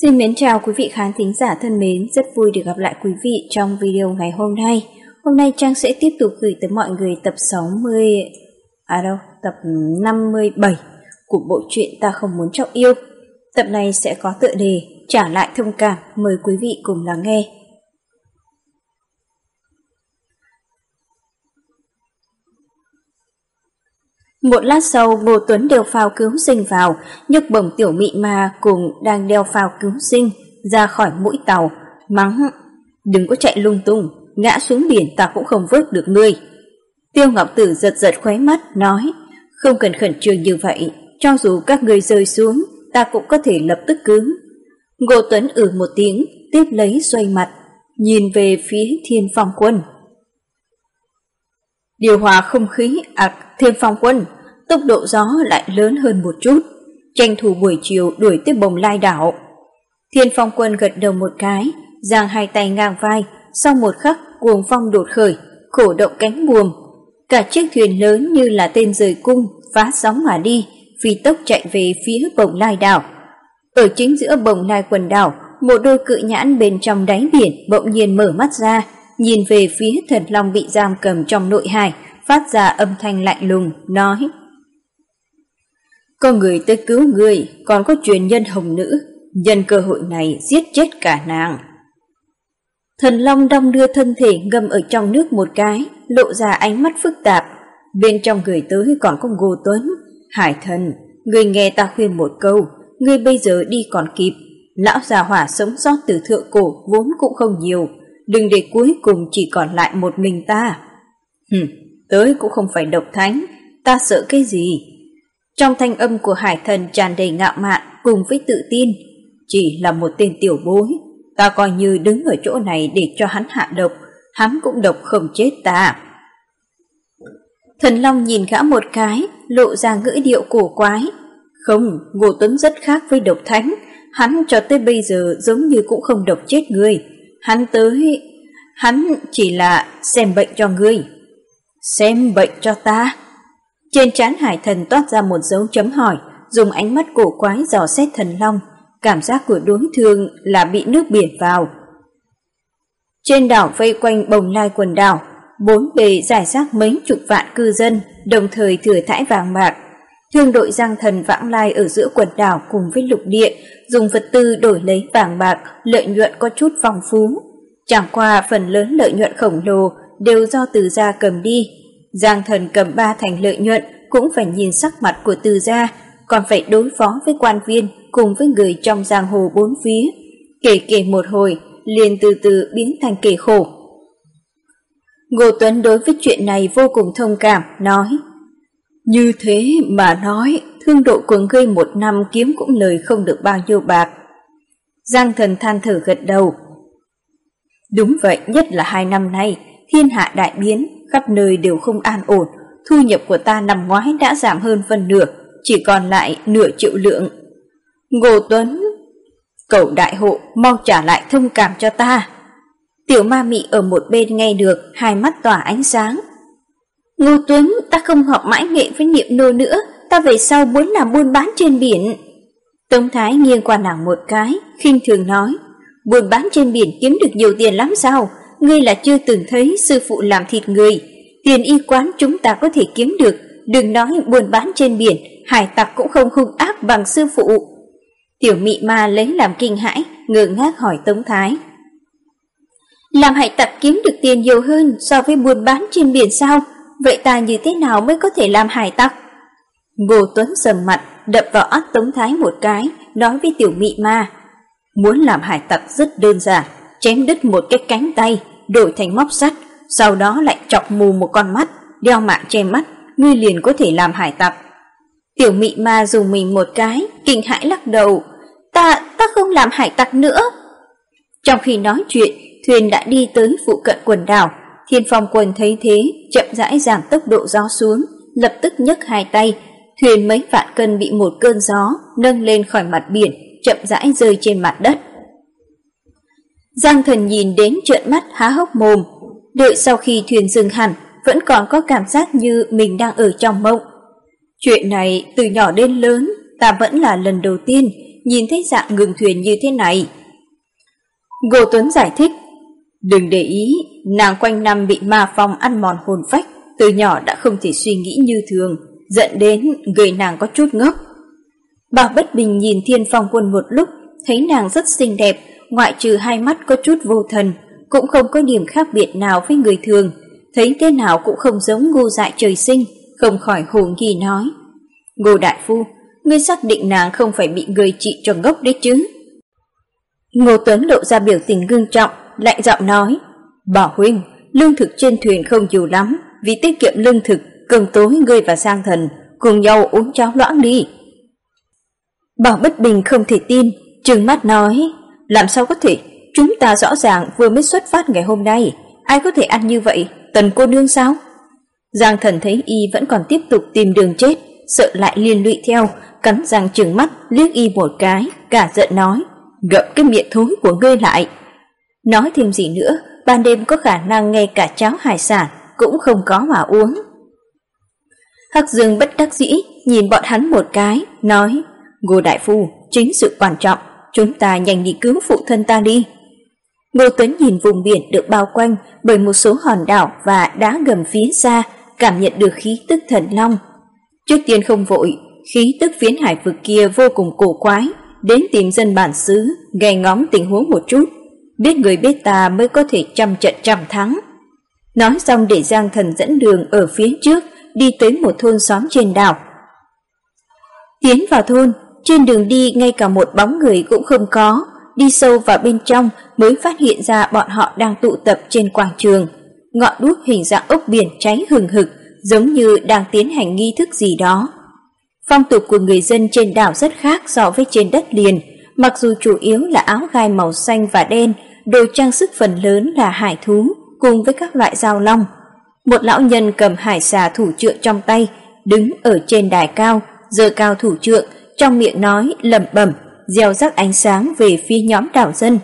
Xin mến chào quý vị khán thính giả thân mến, rất vui được gặp lại quý vị trong video ngày hôm nay. Hôm nay Trang sẽ tiếp tục gửi tới mọi người tập 57 của bộ truyện Ta Không Muốn Trọng Yêu. Tập này sẽ có tựa đề Trả Lại Thông Cảm, mời quý vị cùng lắng nghe. Một lát sau, Ngô Tuấn đeo phao cứu sinh vào, nhấc bổng Tiểu Mị Ma cùng đang đeo phao cứu sinh ra khỏi mũi tàu, mắng: "Đừng có chạy lung tung, ngã xuống biển ta cũng không vớt được ngươi." Tiêu Ngọc Tử giật giật khóe mắt, nói: "Không cần khẩn trương như vậy, cho dù các ngươi rơi xuống, ta cũng có thể lập tức cứu." Ngô Tuấn một tiếng, tiếp lấy xoay mặt, nhìn về phía Thiên Phong Quân. Điều hòa không khí Thiên Phong Quân, tốc độ gió lại lớn hơn một chút, tranh thủ buổi chiều đuổi tiếp Bồng Lai đảo. Thiên Phong Quân gật đầu một cái, giang hai tay ngang vai, sau một khắc cuồng phong đột khởi, khổ động cánh buồm. Cả chiếc thuyền lớn như là tên rời cung, phá sóng mà đi, phi tốc chạy về phía Bồng Lai đảo. Ở chính giữa Bồng Lai quần đảo, một đôi cự nhãn bên trong đáy biển bỗng nhiên mở mắt ra, nhìn về phía Thần Long bị giam cầm trong nội hải, phát ra âm thanh lạnh lùng, nói: "Có người tới cứu người, còn có truyền nhân hồng nữ, nhân cơ hội này giết chết cả nàng." Thần Long đong đưa thân thể ngâm ở trong nước một cái, lộ ra ánh mắt phức tạp. Bên trong người tới còn có Ngô Tuấn. "Hải thần, người nghe ta khuyên một câu, người bây giờ đi còn kịp. Lão già hỏa sống sót từ thượng cổ vốn cũng không nhiều, đừng để cuối cùng chỉ còn lại một mình ta." Tới cũng không phải độc thánh, ta sợ cái gì?" Trong thanh âm của hải thần tràn đầy ngạo mạn cùng với tự tin. "Chỉ là một tên tiểu bối, ta coi như đứng ở chỗ này để cho hắn hạ độc, hắn cũng độc không chết ta." Thần Long nhìn gã một cái, lộ ra ngữ điệu cổ quái. "Không, Ngô Tuấn rất khác với độc thánh, hắn cho tới bây giờ giống như cũng không độc chết người. Hắn chỉ là xem bệnh cho ngươi." "Xem bệnh cho ta?" Trên trán hải thần toát ra một dấu chấm hỏi, dùng ánh mắt cổ quái dò xét Thần Long. Cảm giác của đối phương là bị nước biển vào. Trên đảo vây quanh Bồng Lai quần đảo, bốn bề rải rác mấy chục vạn cư dân, đồng thời thừa thãi vàng bạc. Thương đội Giang Thần vãng lai ở giữa quần đảo cùng với lục địa, dùng vật tư đổi lấy vàng bạc, lợi nhuận có chút phong phú. Chẳng qua phần lớn lợi nhuận khổng lồ đều do Từ gia cầm đi. Giang Thần cầm 3 thành lợi nhuận cũng phải nhìn sắc mặt của Từ gia, còn phải đối phó với quan viên cùng với người trong giang hồ bốn phía. Kể một hồi, liền từ từ biến thành kể khổ. Ngô Tuấn đối với chuyện này vô cùng thông cảm, nói: "Như thế mà nói, thương đội của ngươi một năm kiếm cũng lời không được bao nhiêu bạc." Giang Thần than thở gật đầu. "Đúng vậy, nhất là 2 năm nay, thiên hạ đại biến, khắp nơi đều không an ổn, thu nhập của ta năm ngoái đã giảm hơn phân nửa, chỉ còn lại nửa triệu lượng." Ngô Tuấn: "Cậu đại hộ, mau trả lại thông cảm cho ta." Tiểu Ma Mị ở một bên nghe được, hai mắt tỏa ánh sáng. "Ngô Tuấn, ta không học mãi nghệ với Niệm Nô nữa, ta về sau muốn làm buôn bán trên biển." Tống Thái nghiêng qua nàng một cái, khinh thường nói: "Buôn bán trên biển kiếm được nhiều tiền lắm sao? Ngươi là chưa từng thấy sư phụ làm thịt người. Tiền y quán chúng ta có thể kiếm được, đừng nói buôn bán trên biển, hải tặc cũng không hung ác bằng sư phụ." Tiểu Mị Ma lấy làm kinh hãi, ngơ ngác hỏi Tống Thái: "Làm hải tặc kiếm được tiền nhiều hơn so với buôn bán trên biển sao? Vậy ta như thế nào mới có thể làm hải tặc?" Ngô Tuấn sầm mặt, đập vào óc Tống Thái một cái, nói với Tiểu Mị Ma: "Muốn làm hải tặc rất đơn giản, chém đứt một cái cánh tay, đổi thành móc sắt, sau đó lại chọc mù một con mắt, đeo mạng che mắt, ngươi liền có thể làm hải tặc." Tiểu Mị Ma dùng mình một cái, kinh hãi lắc đầu: Ta không làm hải tặc nữa." Trong khi nói chuyện, thuyền đã đi tới phụ cận quần đảo. Thiên Phong Quân thấy thế, chậm rãi giảm tốc độ gió xuống, lập tức nhấc hai tay, thuyền mấy vạn cân bị một cơn gió nâng lên khỏi mặt biển, chậm rãi rơi trên mặt đất. Giang Thần nhìn đến trợn mắt há hốc mồm. Đợi sau khi thuyền dừng hẳn, vẫn còn có cảm giác như mình đang ở trong mộng. Chuyện này từ nhỏ đến lớn, ta vẫn là lần đầu tiên nhìn thấy dạng ngừng thuyền như thế này. Ngô Tuấn giải thích, đừng để ý, nàng quanh năm bị ma phong ăn mòn hồn phách, từ nhỏ đã không thể suy nghĩ như thường, dẫn đến người nàng có chút ngốc. Bảo Bất Bình nhìn Thiên Phong Quân một lúc, thấy nàng rất xinh đẹp, ngoại trừ hai mắt có chút vô thần, cũng không có điểm khác biệt nào với người thường, thấy thế nào cũng không giống Ngô Dại trời sinh, không khỏi hồ nghi nói, Ngô đại phu, ngươi xác định nàng không phải bị người trị cho ngốc đấy chứ? Ngô Tuấn lộ ra biểu tình ngưng trọng, lạnh giọng nói, Bảo huynh, lương thực trên thuyền không nhiều lắm, vì tiết kiệm lương thực, cơm tối ngươi và Giang Thần cùng nhau uống cháo loãng đi. Bảo Bất Bình không thể tin, trừng mắt nói, làm sao có thể, chúng ta rõ ràng vừa mới xuất phát ngày hôm nay, ai có thể ăn như vậy, Tần cô nương sao? Giang Thần thấy y vẫn còn tiếp tục tìm đường chết, sợ lại liên lụy theo, cắn răng trừng mắt liếc y một cái, cả giận nói, ngậm cái miệng thối của ngươi lại. Nói thêm gì nữa, ban đêm có khả năng ngay cả cháo hải sản cũng không có mà uống. Hắc Dương bất đắc dĩ nhìn bọn hắn một cái, nói, Ngô đại phu, chính sự quan trọng, chúng ta nhanh đi cứu phụ thân ta đi. Ngô Tuấn nhìn vùng biển được bao quanh bởi một số hòn đảo và đá ngầm phía xa, cảm nhận được khí tức thần long. Trước tiên không vội, khí tức phiến hải vực kia vô cùng cổ quái, đến tìm dân bản xứ, nghe ngóng tình huống một chút, biết người biết ta mới có thể trăm trận trăm thắng. Nói xong để Giang Thần dẫn đường ở phía trước, đi tới một thôn xóm trên đảo. Tiến vào thôn, trên đường đi ngay cả một bóng người cũng không có, đi sâu vào bên trong mới phát hiện ra bọn họ đang tụ tập trên quảng trường. Ngọn đuốc hình dạng ốc biển cháy hừng hực, giống như đang tiến hành nghi thức gì đó. Phong tục của người dân trên đảo rất khác so với trên đất liền, mặc dù chủ yếu là áo gai màu xanh và đen, đồ trang sức phần lớn là hải thú cùng với các loại dao long. Một lão nhân cầm hải xà thủ trượng trong tay, đứng ở trên đài cao, giơ cao thủ trượng, trong miệng nói lẩm bẩm, gieo rắc ánh sáng về phía nhóm đảo dân.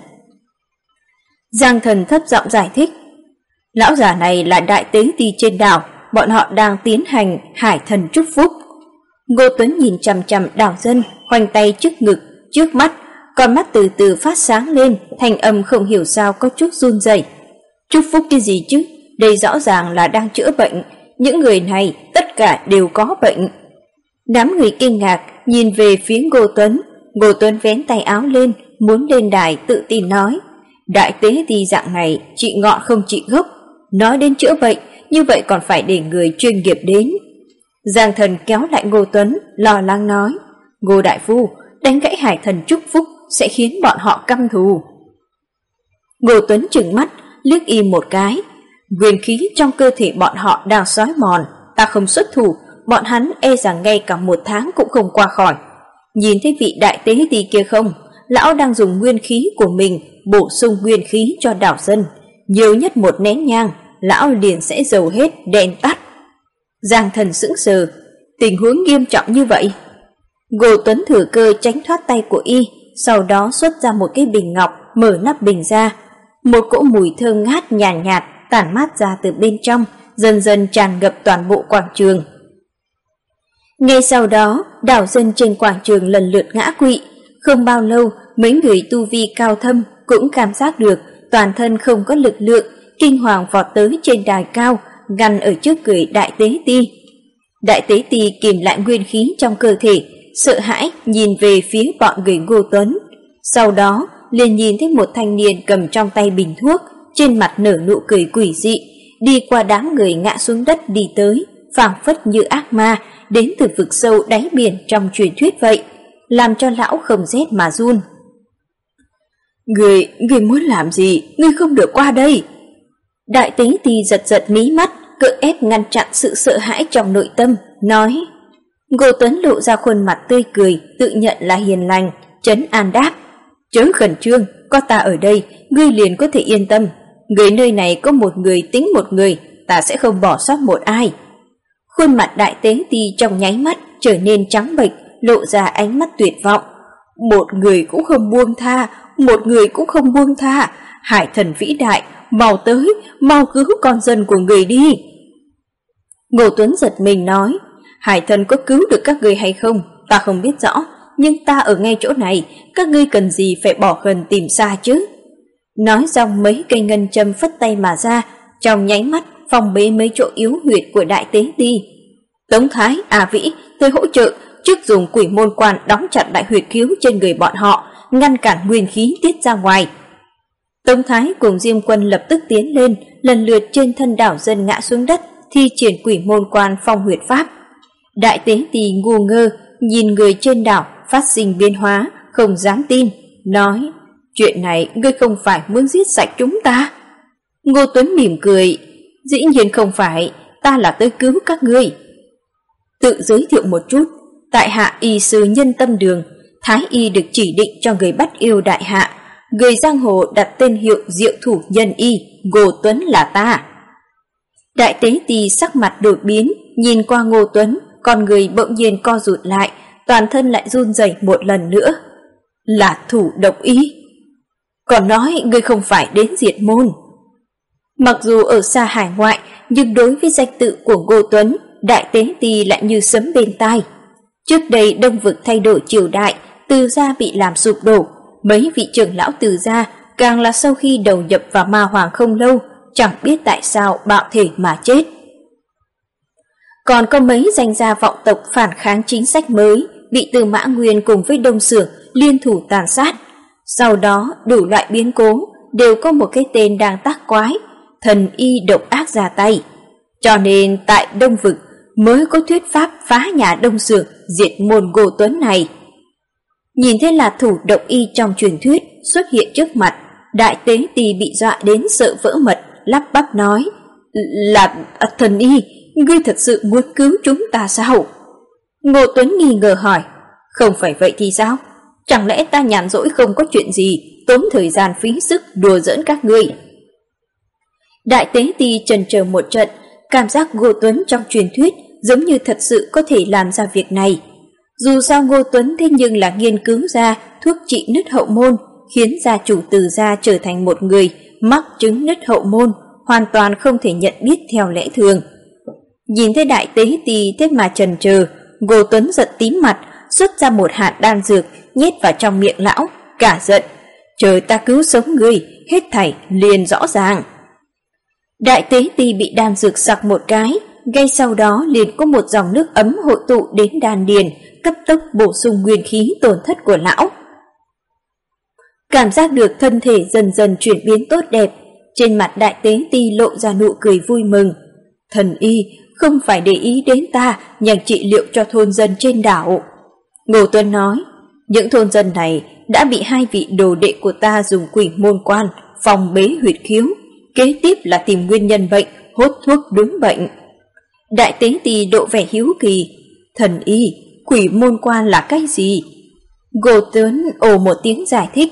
Giang Thần thấp giọng giải thích, lão già này là đại tế ti trên đảo, bọn họ đang tiến hành hải thần chúc phúc. Ngô Tuấn nhìn chằm chằm đảo dân, khoanh tay trước ngực, trước mắt, con mắt từ từ phát sáng lên, thanh âm không hiểu sao có chút run rẩy. Chúc phúc cái gì chứ? Đây rõ ràng là đang chữa bệnh, những người này tất cả đều có bệnh. Đám người kinh ngạc nhìn về phía Ngô Tuấn vén tay áo lên, muốn lên đài tự tin nói, đại tế ti dạng này trị ngọn không trị gốc, nói đến chữa bệnh, như vậy còn phải để người chuyên nghiệp đến. Giang Thần kéo lại Ngô Tuấn, lo lắng nói, Ngô đại phu, đánh gãy hải thần chúc phúc sẽ khiến bọn họ căm thù. Ngô Tuấn trừng mắt, liếc im một cái, nguyên khí trong cơ thể bọn họ đang xói mòn, ta không xuất thủ, bọn hắn e rằng ngay cả một tháng cũng không qua khỏi. Nhìn thấy vị đại tế ti kia không, lão đang dùng nguyên khí của mình bổ sung nguyên khí cho đảo dân, nhiều nhất một nén nhang, lão liền sẽ dầu hết đèn tắt. Giang Thần sững sờ, tình huống nghiêm trọng như vậy. Ngô Tuấn thừa cơ tránh thoát tay của y, sau đó xuất ra một cái bình ngọc, mở nắp bình ra. Một cỗ mùi thơm ngát nhàn nhạt tản mát ra từ bên trong, dần dần tràn ngập toàn bộ quảng trường. Ngay sau đó, đảo dân trên quảng trường lần lượt ngã quỵ. Không bao lâu, mấy người tu vi cao thâm cũng cảm giác được toàn thân không có lực lượng, kinh hoàng vọt tới trên đài cao, ngăn ở trước người đại tế ti. Đại tế ti kìm lại nguyên khí trong cơ thể, sợ hãi nhìn về phía bọn người Ngô Tuấn. Sau đó, liền nhìn thấy một thanh niên cầm trong tay bình thuốc, trên mặt nở nụ cười quỷ dị, đi qua đám người ngã xuống đất đi tới, phảng phất như ác ma đến từ vực sâu đáy biển trong truyền thuyết vậy, làm cho lão không rét mà run. Người muốn làm gì? Ngươi không được qua đây. Đại tế ti giật giật mí mắt, cưỡng ép ngăn chặn sự sợ hãi trong nội tâm, nói. Ngô Tuấn lộ ra khuôn mặt tươi cười, tự nhận là hiền lành, trấn an đáp, chớ khẩn trương, có ta ở đây, ngươi liền có thể yên tâm. Người nơi này có một người tính một người, ta sẽ không bỏ sót một ai. Khuôn mặt đại tế ti trong nháy mắt trở nên trắng bệch, lộ ra ánh mắt tuyệt vọng. Một người cũng không buông tha, một người cũng không buông tha. Hải thần vĩ đại, mau tới, mau cứu con dân của người đi. Ngô Tuấn giật mình nói, hải thần có cứu được các người hay không, ta không biết rõ, nhưng ta ở ngay chỗ này, các ngươi cần gì phải bỏ gần tìm xa chứ. Nói xong mấy cây ngân châm phất tay mà ra, trong nháy mắt phong bế mấy chỗ yếu huyệt của Đại Tế Ti. Tống Thái, A Vĩ, tôi hỗ trợ, trước dùng quỷ môn quan đóng chặt đại huyệt khiếu trên người bọn họ, ngăn cản nguyên khí tiết ra ngoài. Tống Thái cùng Diêm Quân lập tức tiến lên, lần lượt trên thân đảo dân ngã xuống đất, thi triển quỷ môn quan phong huyệt pháp. Đại Tế Ti ngu ngơ, nhìn người trên đảo phát sinh biến hóa, không dám tin, nói: chuyện này ngươi không phải muốn giết sạch chúng ta? Ngô Tuấn mỉm cười: dĩ nhiên không phải, ta là tới cứu các ngươi. Tự giới thiệu một chút, tại hạ y sư Nhân Tâm Đường, thái y được chỉ định cho người bắt yêu đại hạ, người giang hồ đặt tên hiệu Diệu Thủ Nhân Y, Ngô Tuấn là ta. Đại Tế Ti sắc mặt đổi biến, nhìn qua Ngô Tuấn, con người bỗng nhiên co rụt lại, toàn thân lại run rẩy một lần nữa. Là Thủ Độc Y. Còn nói ngươi không phải đến diệt môn. Mặc dù ở xa hải ngoại, nhưng đối với danh tự của Ngô Tuấn, Đại Tế Ti lại như sấm bên tai. Trước đây Đông Vực thay đổi triều đại, Từ gia bị làm sụp đổ, mấy vị trưởng lão Từ gia càng là sau khi đầu nhập vào Ma Hoàng không lâu, chẳng biết tại sao bạo thể mà chết. Còn có mấy danh gia vọng tộc phản kháng chính sách mới, bị Từ Mã Nguyên cùng với Đông Xưởng liên thủ tàn sát. Sau đó đủ loại biến cố đều có một cái tên đang tác quái, thần y độc ác ra tay. Cho nên tại Đông Vực mới có thuyết pháp phá nhà Đông Xưởng, diệt môn Ngô Tuấn này. Nhìn thấy là Thủ Độc Y trong truyền thuyết xuất hiện trước mặt, Đại Tế Ti bị dọa đến sợ vỡ mật, lắp bắp nói: là thần y, ngươi thật sự muốn cứu chúng ta sao? Ngô Tuấn nghi ngờ hỏi: không phải vậy thì sao? Chẳng lẽ ta nhàn rỗi không có chuyện gì, tốn thời gian phí sức đùa giỡn các ngươi? Đại Tế Ti chần chờ một trận, cảm giác Ngô Tuấn trong truyền thuyết giống như thật sự có thể làm ra việc này. Dù sao Ngô Tuấn thế nhưng là nghiên cứu ra thuốc trị nứt hậu môn, khiến gia chủ Từ gia trở thành một người mắc chứng nứt hậu môn, hoàn toàn không thể nhận biết theo lẽ thường. Nhìn thấy Đại Tế Ti thế mà chần chờ, Ngô Tuấn giận tím mặt, xuất ra một hạt đan dược nhét vào trong miệng lão, cả giận: chờ ta cứu sống ngươi, hết thảy liền rõ ràng. Đại Tế Ti bị đan dược sặc một cái, ngay sau đó liền có một dòng nước ấm hội tụ đến đan điền, cấp tốc bổ sung nguyên khí tổn thất của lão. Cảm giác được thân thể dần dần chuyển biến tốt đẹp, trên mặt Đại Tế Ti lộ ra nụ cười vui mừng. Thần y không phải để ý đến ta, nhằm trị liệu cho thôn dân trên đảo. Ngô Tuấn nói: những thôn dân này đã bị hai vị đồ đệ của ta dùng quỷ môn quan phòng bế huyệt khiếu, kế tiếp là tìm nguyên nhân bệnh, hốt thuốc đúng bệnh. Đại Tế Ti độ vẻ hiếu kỳ: thần y, quỷ môn quan là cái gì? Ngô Tuấn ồ một tiếng giải thích: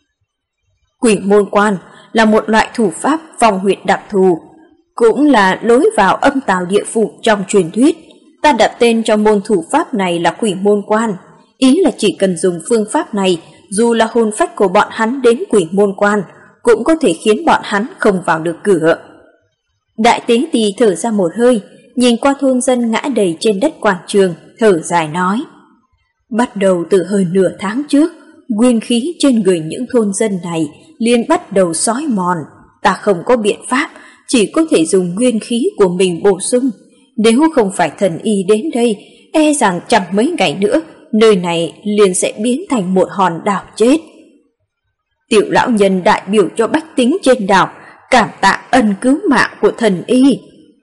quỷ môn quan là một loại thủ pháp phòng huyệt đặc thù, cũng là lối vào âm tào địa phủ trong truyền thuyết. Ta đặt tên cho môn thủ pháp này là quỷ môn quan, ý là chỉ cần dùng phương pháp này, dù là hồn phách của bọn hắn đến quỷ môn quan, cũng có thể khiến bọn hắn không vào được cửa. Đại Tế Ti thở ra một hơi, nhìn qua thôn dân ngã đầy trên đất quảng trường, thở dài nói: bắt đầu từ hơn nửa tháng trước, nguyên khí trên người những thôn dân này liền bắt đầu xói mòn. Ta không có biện pháp, chỉ có thể dùng nguyên khí của mình bổ sung. Nếu không phải thần y đến đây, e rằng chẳng mấy ngày nữa nơi này liền sẽ biến thành một hòn đảo chết. Tiểu lão nhân đại biểu cho bách tính trên đảo cảm tạ ân cứu mạng của thần y.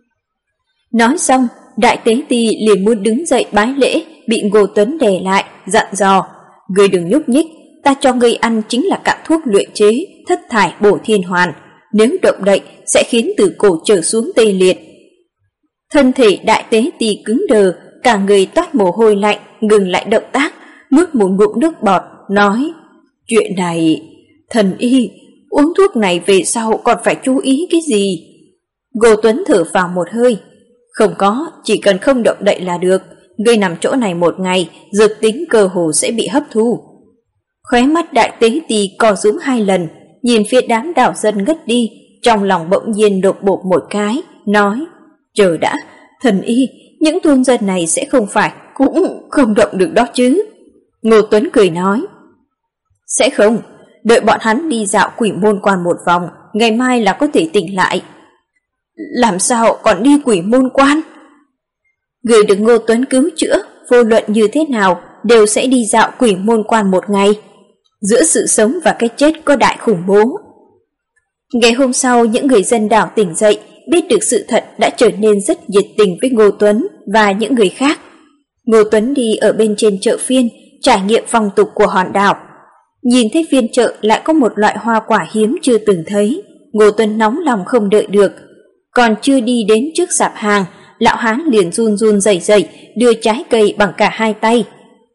Nói xong, Đại Tế Ti liền muốn đứng dậy bái lễ, bị Ngô Tuấn đè lại, dặn dò: ngươi đừng nhúc nhích, ta cho ngươi ăn chính là cặn thuốc luyện chế thất thải bổ thiên hoàn, nếu động đậy sẽ khiến từ cổ trở xuống tê liệt. Thân thể Đại Tế Ti cứng đờ, cả người toát mồ hôi lạnh, ngừng lại động tác, nuốt một ngụm nước bọt, nói: chuyện này, thần y, uống thuốc này về sau còn phải chú ý cái gì? Ngô Tuấn thở vào một hơi: không có, chỉ cần không động đậy là được, ngươi nằm chỗ này một ngày, dược tính cơ hồ sẽ bị hấp thu. Khóe mắt Đại Tế Ti co rúm 2 lần, nhìn phía đám đảo dân ngất đi, trong lòng bỗng nhiên đột bột một cái, nói: chờ đã, thần y, những thôn dân này sẽ không phải cũng không động được đó chứ? Ngô Tuấn cười nói, sẽ không, đợi bọn hắn đi dạo Quỷ Môn Quan một vòng, ngày mai là có thể tỉnh lại. Làm sao còn đi Quỷ Môn Quan? Người được Ngô Tuấn cứu chữa, vô luận như thế nào đều sẽ đi dạo Quỷ Môn Quan một ngày. Giữa sự sống và cái chết có đại khủng bố. Ngày hôm sau, những người dân đảo tỉnh dậy, biết được sự thật đã trở nên rất nhiệt tình với Ngô Tuấn và những người khác. Ngô Tuấn đi ở bên trên chợ phiên, trải nghiệm phong tục của hòn đảo. Nhìn thấy phiên chợ lại có một loại hoa quả hiếm chưa từng thấy, Ngô Tuấn nóng lòng không đợi được. Còn chưa đi đến trước sạp hàng, lão hán liền run run rẩy rẩy đưa trái cây bằng cả hai tay.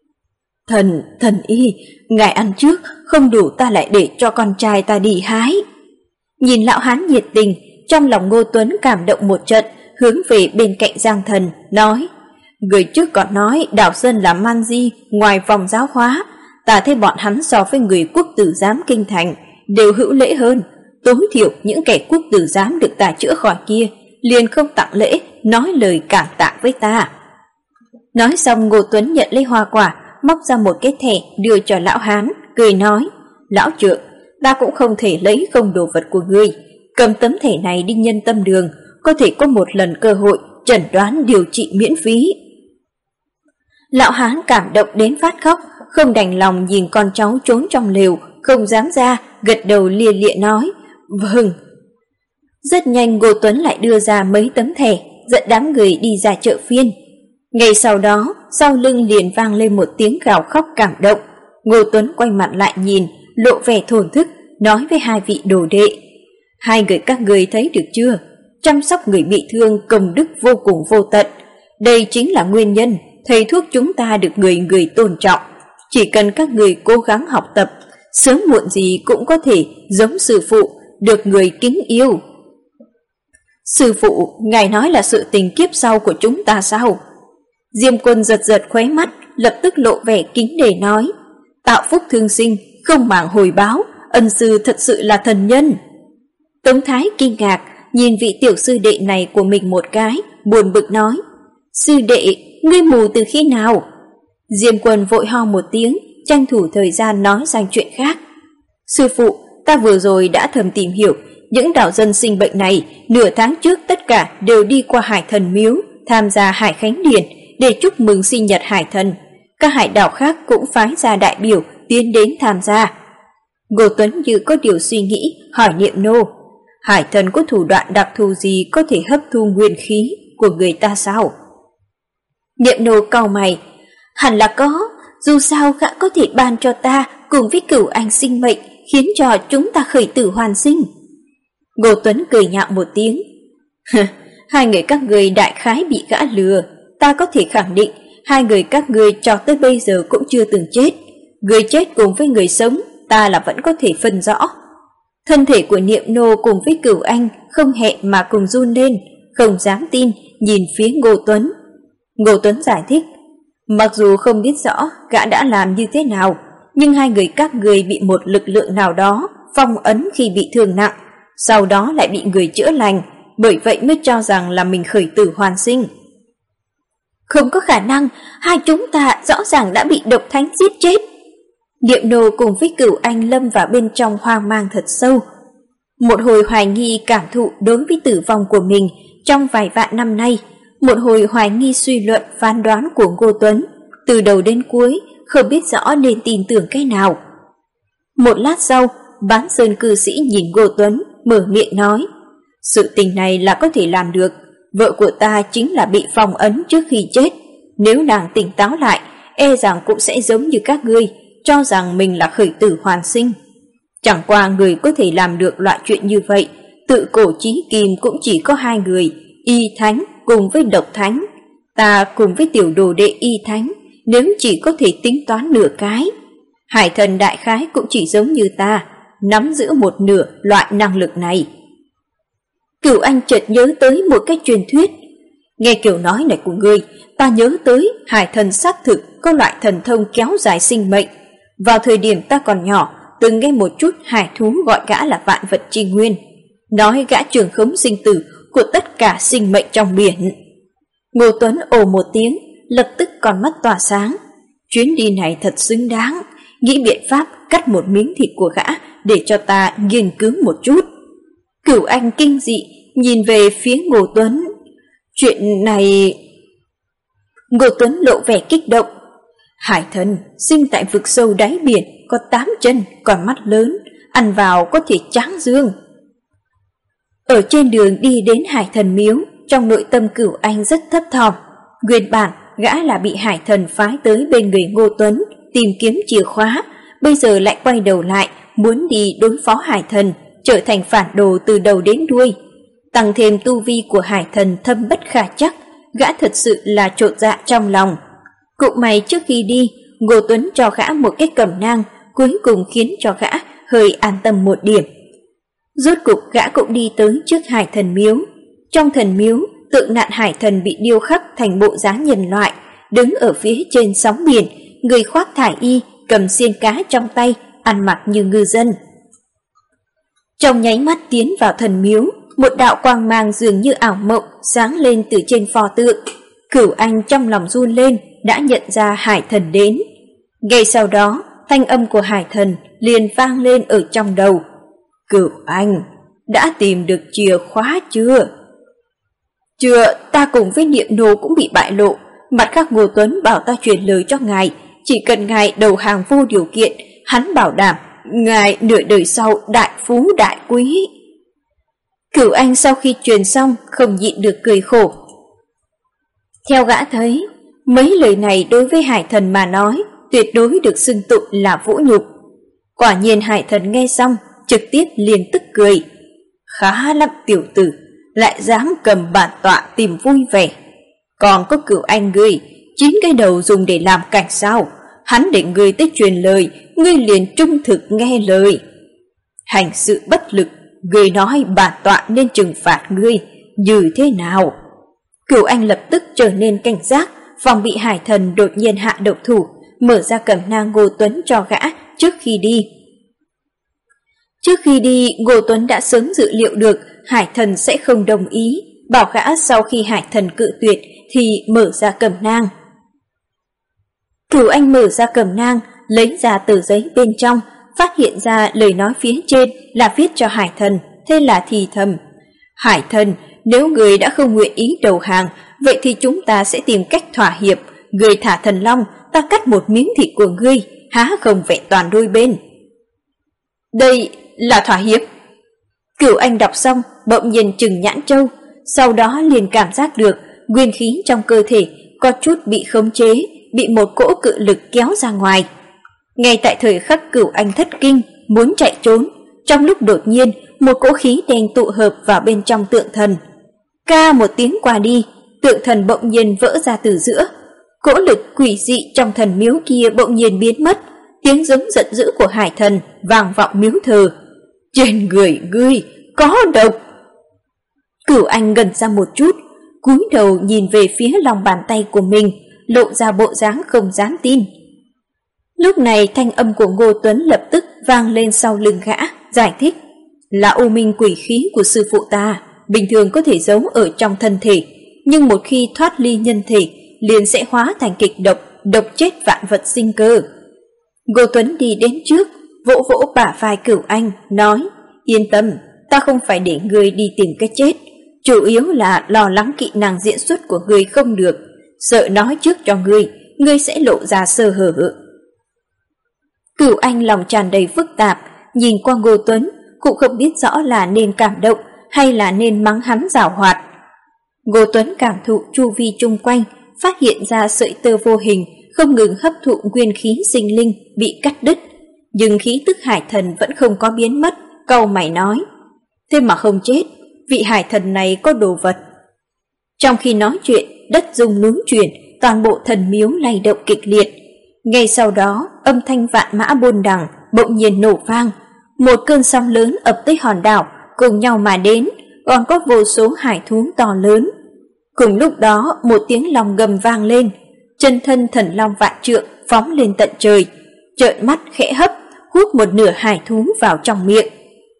Thần y, ngài ăn trước, không đủ ta lại để cho con trai ta đi hái. Nhìn lão hán nhiệt tình, trong lòng Ngô Tuấn cảm động một trận, hướng về bên cạnh Giang Thần, nói, người trước còn nói đảo dân là man di ngoài vòng giáo hóa, ta thấy bọn hắn so với người quốc tử giám kinh thành đều hữu lễ hơn, tối thiểu những kẻ quốc tử giám được ta chữa khỏi kia liền không tặng lễ, nói lời cảm tạ với ta. Nói xong, Ngô Tuấn nhận lấy hoa quả, móc ra một cái thẻ đưa cho lão hán, cười nói, lão trượng, ta cũng không thể lấy không đồ vật của ngươi, cầm tấm thẻ này đi Nhân Tâm Đường, có thể có một lần cơ hội chẩn đoán điều trị miễn phí. Lão hán cảm động đến phát khóc, không đành lòng nhìn con cháu trốn trong lều, không dám ra, gật đầu lia lịa nói, vâng. Rất nhanh Ngô Tuấn lại đưa ra mấy tấm thẻ, dẫn đám người đi ra chợ phiên. Ngay sau đó, sau lưng liền vang lên một tiếng gào khóc cảm động. Ngô Tuấn quay mặt lại nhìn, lộ vẻ thổn thức, nói với hai vị đồ đệ, hai người các người thấy được chưa? Chăm sóc người bị thương công đức vô cùng vô tận. Đây chính là nguyên nhân thầy thuốc chúng ta được người tôn trọng. Chỉ cần các người cố gắng học tập, sớm muộn gì cũng có thể giống sư phụ, được người kính yêu. Sư phụ, ngài nói là sự tình kiếp sau của chúng ta sao? Diêm Quân giật giật khóe mắt, lập tức lộ vẻ kính để nói, tạo phúc thương sinh, không màng hồi báo, ân sư thật sự là thần nhân. Tống Thái kinh ngạc, nhìn vị tiểu sư đệ này của mình một cái, buồn bực nói, sư đệ, ngươi mù từ khi nào? Diêm Quân vội ho một tiếng, tranh thủ thời gian nói sang chuyện khác. Sư phụ, ta vừa rồi đã thầm tìm hiểu, những đảo dân sinh bệnh này, nửa tháng trước tất cả đều đi qua Hải Thần Miếu, tham gia Hải Khánh Điển để chúc mừng sinh nhật Hải Thần. Các hải đảo khác cũng phái ra đại biểu tiến đến tham gia. Ngô Tuấn như có điều suy nghĩ, hỏi Niệm Nô, Hải Thần có thủ đoạn đặc thù gì có thể hấp thu nguyên khí của người ta sao? Niệm Nô cau mày, hẳn là có, dù sao gã có thể ban cho ta cùng với Cửu Anh sinh mệnh, khiến cho chúng ta khởi tử hoàn sinh. Ngô Tuấn cười nhạo một tiếng, hai người các người đại khái bị gã lừa, ta có thể khẳng định hai người các người cho tới bây giờ cũng chưa từng chết. Người chết cùng với người sống, ta là vẫn có thể phân rõ. Thân thể của Niệm Nô cùng với Cửu Anh không hẹn mà cùng run lên, không dám tin, nhìn phía Ngô Tuấn. Ngô Tuấn giải thích, mặc dù không biết rõ gã đã làm như thế nào, nhưng hai người các người bị một lực lượng nào đó phong ấn khi bị thương nặng, sau đó lại bị người chữa lành, bởi vậy mới cho rằng là mình khởi tử hoàn sinh. Không có khả năng, hai chúng ta rõ ràng đã bị độc thánh giết chết. Niệm Nô cùng với Cửu Anh lâm vào bên trong hoang mang thật sâu. Một hồi hoài nghi cảm thụ đối với tử vong của mình trong vài vạn năm nay, một hồi hoài nghi suy luận phán đoán của Ngô Tuấn, từ đầu đến cuối không biết rõ nên tin tưởng cái nào. Một lát sau, Bán Sơn cư sĩ nhìn Ngô Tuấn, mở miệng nói, sự tình này là có thể làm được, vợ của ta chính là bị phong ấn trước khi chết, nếu nàng tỉnh táo lại, e rằng cũng sẽ giống như các ngươi, cho rằng mình là khởi tử hoàn sinh. Chẳng qua người có thể làm được loại chuyện như vậy, tự cổ chí kim cũng chỉ có hai người, Y Thánh cùng với Độc Thánh. Ta cùng với tiểu đồ đệ Y Thánh, nếu chỉ có thể tính toán nửa cái. Hải Thần đại khái cũng chỉ giống như ta, nắm giữ một nửa loại năng lực này. Cửu Anh chợt nhớ tới một cái truyền thuyết. Nghe kiểu nói này của ngươi, ta nhớ tới Hải Thần xác thực có loại thần thông kéo dài sinh mệnh. Vào thời điểm ta còn nhỏ, từng nghe một chút hải thú gọi gã là vạn vật chi nguyên, nói gã trường khống sinh tử của tất cả sinh mệnh trong biển. Ngô Tuấn ồ một tiếng, lập tức con mắt tỏa sáng. Chuyến đi này thật xứng đáng, nghĩ biện pháp cắt một miếng thịt của gã để cho ta nghiên cứu một chút. Cửu Anh kinh dị nhìn về phía Ngô Tuấn. Chuyện này... Ngô Tuấn lộ vẻ kích động. Hải thần sinh tại vực sâu đáy biển, có 8 chân, còn mắt lớn, ăn vào có thể tráng dương. Ở trên đường đi đến Hải thần miếu, trong nội tâm Cửu Anh rất thấp thỏm. Nguyên bản gã là bị Hải thần phái tới bên người Ngô Tuấn tìm kiếm chìa khóa, bây giờ lại quay đầu lại muốn đi đối phó Hải thần, trở thành phản đồ từ đầu đến đuôi. Tăng thêm tu vi của Hải thần thâm bất khả chắc, gã thật sự là chột dạ trong lòng. Cũng may trước khi đi, Ngô Tuấn cho gã một cái cẩm nang, cuối cùng khiến cho gã hơi an tâm một điểm. Rốt cục gã cũng đi tới trước Hải thần miếu. Trong thần miếu, tượng nạn Hải thần bị điêu khắc thành bộ dáng nhân loại, đứng ở phía trên sóng biển, người khoác thải y, cầm xiên cá trong tay, ăn mặc như ngư dân. Trong nháy mắt tiến vào thần miếu, một đạo quang mang dường như ảo mộng sáng lên từ trên pho tượng. Cửu Anh trong lòng run lên, đã nhận ra Hải thần đến. Ngay sau đó, thanh âm của Hải thần liền vang lên ở trong đầu. Cửu Anh, đã tìm được chìa khóa chưa? Chưa, ta cùng với Niệm Nô cũng bị bại lộ. Mặt khác Ngô Tuấn bảo ta truyền lời cho ngài, chỉ cần ngài đầu hàng vô điều kiện, hắn bảo đảm ngài nửa đời sau đại phú đại quý. Cửu Anh sau khi truyền xong không nhịn được cười khổ. Theo gã thấy, mấy lời này đối với Hải thần mà nói tuyệt đối được xưng tụng là vũ nhục. Quả nhiên Hải thần nghe xong trực tiếp liền tức cười. Khá lắm tiểu tử, lại dám cầm bản tọa tìm vui vẻ. Còn có Cửu Anh ngươi, 9 cái đầu dùng để làm cảnh sao? Hắn để ngươi tới truyền lời, ngươi liền trung thực nghe lời. Hành sự bất lực, ngươi nói bản tọa nên trừng phạt ngươi như thế nào? Cửu Anh lập tức trở nên cảnh giác, phòng bị Hải thần đột nhiên hạ độc thủ, mở ra cẩm nang Ngô Tuấn cho gã trước khi đi. Trước khi đi, Ngô Tuấn đã sớm dự liệu được Hải thần sẽ không đồng ý, bảo gã sau khi Hải thần cự tuyệt thì mở ra cẩm nang. Cửu Anh mở ra cẩm nang, lấy ra tờ giấy bên trong, phát hiện ra lời nói phía trên là viết cho Hải thần, thế là thì thầm. Hải thần, nếu người đã không nguyện ý đầu hàng, vậy thì chúng ta sẽ tìm cách thỏa hiệp. Người thả thần long, ta cắt một miếng thịt của ngươi, há không vẹn toàn đôi bên. Đây là thỏa hiệp. Cửu Anh đọc xong, bỗng nhiên trừng nhãn châu, sau đó liền cảm giác được nguyên khí trong cơ thể có chút bị khống chế, bị một cỗ cự lực kéo ra ngoài. Ngay tại thời khắc Cửu Anh thất kinh, muốn chạy trốn, trong lúc đột nhiên một cỗ khí đen tụ hợp vào bên trong tượng thần. Ca một tiếng qua đi, tượng thần bỗng nhiên vỡ ra từ giữa. Cỗ lực quỷ dị trong thần miếu kia bỗng nhiên biến mất, tiếng giống giận dữ của Hải thần vang vọng miếu thờ. Trên người ngươi có độc. Cửu Anh gần ra một chút, cúi đầu nhìn về phía lòng bàn tay của mình, lộ ra bộ dáng không dám tin. Lúc này thanh âm của Ngô Tuấn lập tức vang lên sau lưng gã, giải thích. Là u minh quỷ khí của sư phụ ta, bình thường có thể giấu ở trong thân thể, nhưng một khi thoát ly nhân thể, liền sẽ hóa thành kịch độc, độc chết vạn vật sinh cơ. Ngô Tuấn đi đến trước, vỗ vỗ bả vai Cửu Anh, nói, yên tâm, ta không phải để ngươi đi tìm cái chết, chủ yếu là lo lắng kỹ năng diễn xuất của ngươi không được, sợ nói trước cho ngươi sẽ lộ ra sơ hở. Cửu Anh lòng tràn đầy phức tạp, nhìn qua Ngô Tuấn, cũng không biết rõ là nên cảm động hay là nên mắng hắn giảo hoạt. Ngô Tuấn cảm thụ chu vi chung quanh, phát hiện ra sợi tơ vô hình không ngừng hấp thụ nguyên khí sinh linh bị cắt đứt, nhưng khí tức Hải thần vẫn không có biến mất, cau mày nói. Thế mà không chết, vị Hải thần này có đồ vật. Trong khi nói chuyện, đất rung núi chuyển, toàn bộ thần miếu lay động kịch liệt. Ngay sau đó, âm thanh vạn mã bôn đằng bỗng nhiên nổ vang, một cơn sóng lớn ập tới hòn đảo, cùng nhau mà đến, còn có vô số hải thú to lớn. Cùng lúc đó, một tiếng long gầm vang lên, chân thân thần long vạn trượng phóng lên tận trời, trợn mắt khẽ hấp, hút một nửa hải thú vào trong miệng.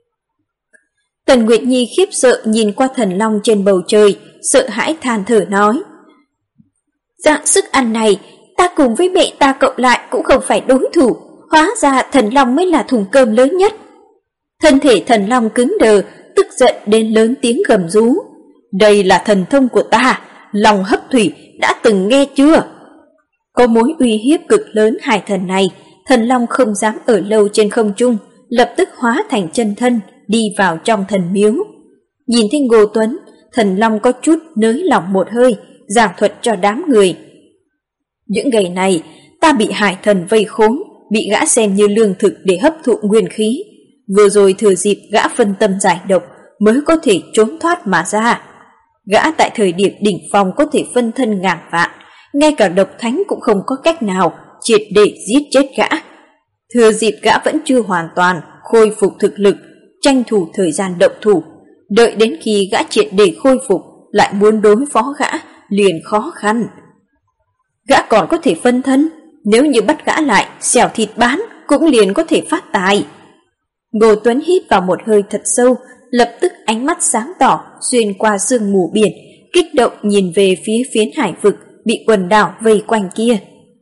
Tần Nguyệt Nhi khiếp sợ nhìn qua thần long trên bầu trời, sợ hãi than thở nói. Dạng sức ăn này, ta cùng với mẹ ta cộng lại cũng không phải đối thủ, hóa ra thần long mới là thùng cơm lớn nhất. Thân thể thần long cứng đờ, tức giận đến lớn tiếng gầm rú. Đây là thần thông của ta, lòng hấp thủy, đã từng nghe chưa? Có mối uy hiếp cực lớn hải thần này, thần long không dám ở lâu trên không trung, lập tức hóa thành chân thân, đi vào trong thần miếu. Nhìn thấy Ngô Tuấn, thần long có chút nới lỏng một hơi, giảng thuật cho đám người. Những ngày này, ta bị hải thần vây khốn, bị gã xem như lương thực để hấp thụ nguyên khí. Vừa rồi thừa dịp gã phân tâm giải độc mới có thể trốn thoát mà ra. Gã tại thời điểm đỉnh phong có thể phân thân ngàn vạn, ngay cả độc thánh cũng không có cách nào triệt để giết chết gã. Thừa dịp gã vẫn chưa hoàn toàn khôi phục thực lực, tranh thủ thời gian động thủ, đợi đến khi gã triệt để khôi phục lại muốn đối phó gã liền khó khăn. Gã còn có thể phân thân, nếu như bắt gã lại xẻo thịt bán cũng liền có thể phát tài. Ngô Tuấn hít vào một hơi thật sâu, lập tức ánh mắt sáng tỏ xuyên qua sương mù biển, kích động nhìn về phía phiến hải vực bị quần đảo vây quanh kia.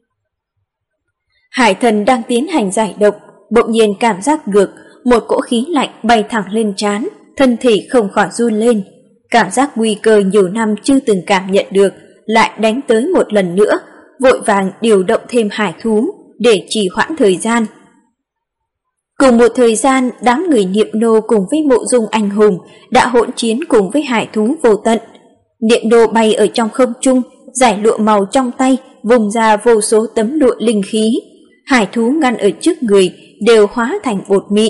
Hải thần đang tiến hành giải độc, bỗng nhiên cảm giác được một cỗ khí lạnh bay thẳng lên trán, thân thể không khỏi run lên. Cảm giác nguy cơ nhiều năm chưa từng cảm nhận được lại đánh tới một lần nữa, vội vàng điều động thêm hải thú để trì hoãn thời gian. Cùng một thời gian, đám người Niệm Nô cùng với Mộ Dung anh hùng đã hỗn chiến cùng với hải thú vô tận. Niệm Nô bay ở trong không trung, giải lụa màu trong tay, vùng ra vô số tấm lụa linh khí. Hải thú ngăn ở trước người đều hóa thành bột mịn.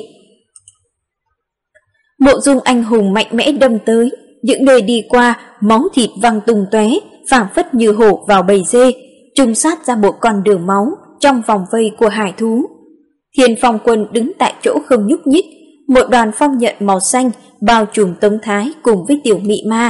Mộ Dung anh hùng mạnh mẽ đâm tới, những nơi đi qua máu thịt văng tung tóe, phảng phất như hổ vào bầy dê, trùng sát ra một con đường máu trong vòng vây của hải thú. Thiên Phong Quân đứng tại chỗ không nhúc nhích, một đoàn phong nhận màu xanh bao trùm Tống Thái cùng với Tiểu Mị Ma.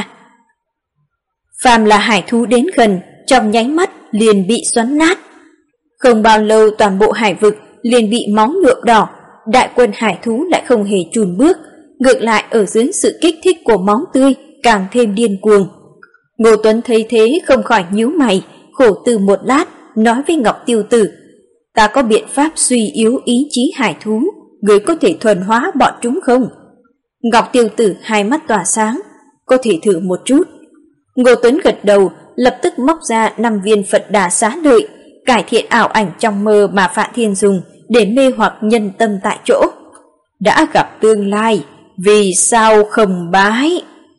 Phàm là hải thú đến gần, trong nháy mắt liền bị xoắn nát. Không bao lâu toàn bộ hải vực liền bị máu nhuộm đỏ, đại quân hải thú lại không hề chùn bước, ngược lại ở dưới sự kích thích của máu tươi càng thêm điên cuồng. Ngô Tuấn thấy thế không khỏi nhíu mày, khổ từ một lát, nói với Ngọc Tiêu Tử, ta có biện pháp suy yếu ý chí hải thú, người có thể thuần hóa bọn chúng không? Ngọc Tiêu Tử hai mắt tỏa sáng, có thể thử một chút. Ngô Tuấn gật đầu, lập tức móc ra 5 viên Phật Đà xá lợi, cải thiện ảo ảnh trong mơ mà Phạn Thiên dùng để mê hoặc nhân tâm tại chỗ. Đã gặp tương lai, vì sao không bái?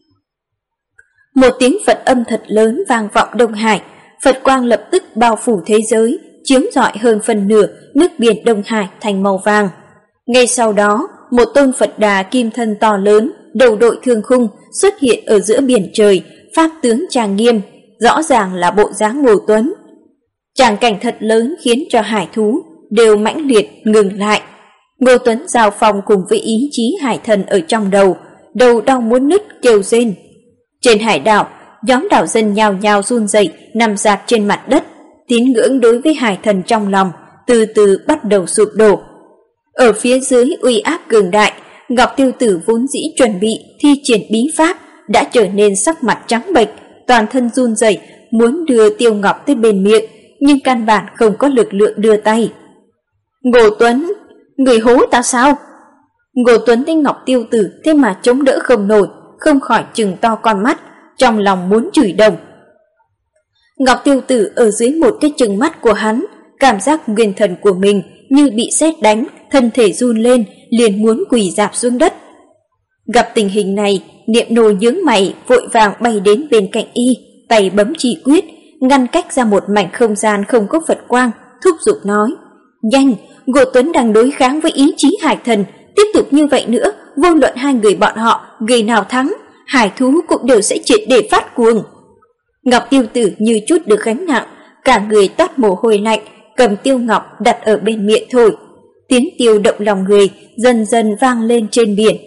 Một tiếng Phật âm thật lớn vang vọng Đông Hải, Phật quang lập tức bao phủ thế giới, chiếu rọi hơn phần nửa nước biển Đông Hải thành màu vàng. Ngay sau đó, một tôn Phật Đà kim thân to lớn, đầu đội thương khung xuất hiện ở giữa biển trời, pháp tướng trang nghiêm, rõ ràng là bộ dáng Ngô Tuấn. Tràng cảnh thật lớn khiến cho hải thú đều mãnh liệt ngừng lại. Ngô Tuấn giao phòng cùng với ý chí hải thần ở trong đầu đau muốn nứt kêu rên. Trên hải đảo, nhóm đảo dân nhào nhào run rẩy nằm rạp trên mặt đất, tín ngưỡng đối với hải thần trong lòng từ từ bắt đầu sụp đổ. Ở phía dưới uy áp cường đại, Ngọc Tiêu Tử vốn dĩ chuẩn bị thi triển bí pháp đã trở nên sắc mặt trắng bệch, toàn thân run rẩy muốn đưa Tiêu Ngọc tới bên miệng, nhưng căn bản không có lực lượng đưa tay. Ngô Tuấn, người hố ta sao? Ngô Tuấn thấy Ngọc Tiêu Tử thế mà chống đỡ không nổi, không khỏi trừng to con mắt, trong lòng muốn chửi đồng. Ngọc Tiêu Tử ở dưới một cái trừng mắt của hắn, cảm giác nguyên thần của mình như bị sét đánh, thân thể run lên, liền muốn quỳ rạp xuống đất. Gặp tình hình này, Niệm Nô nhướng mày vội vàng bay đến bên cạnh y, tay bấm chỉ quyết, ngăn cách ra một mảnh không gian không có Phật quang, thúc giục nói: "Nhanh, Ngô Tuấn đang đối kháng với ý chí hải thần, tiếp tục như vậy nữa, vô luận hai người bọn họ người nào thắng, hải thú cũng đều sẽ triệt để phát cuồng." Ngọc Tiêu Tử như chút được gánh nặng, cả người toát mồ hôi lạnh, cầm tiêu ngọc đặt ở bên miệng thổi. Tiếng tiêu động lòng người dần dần vang lên trên biển.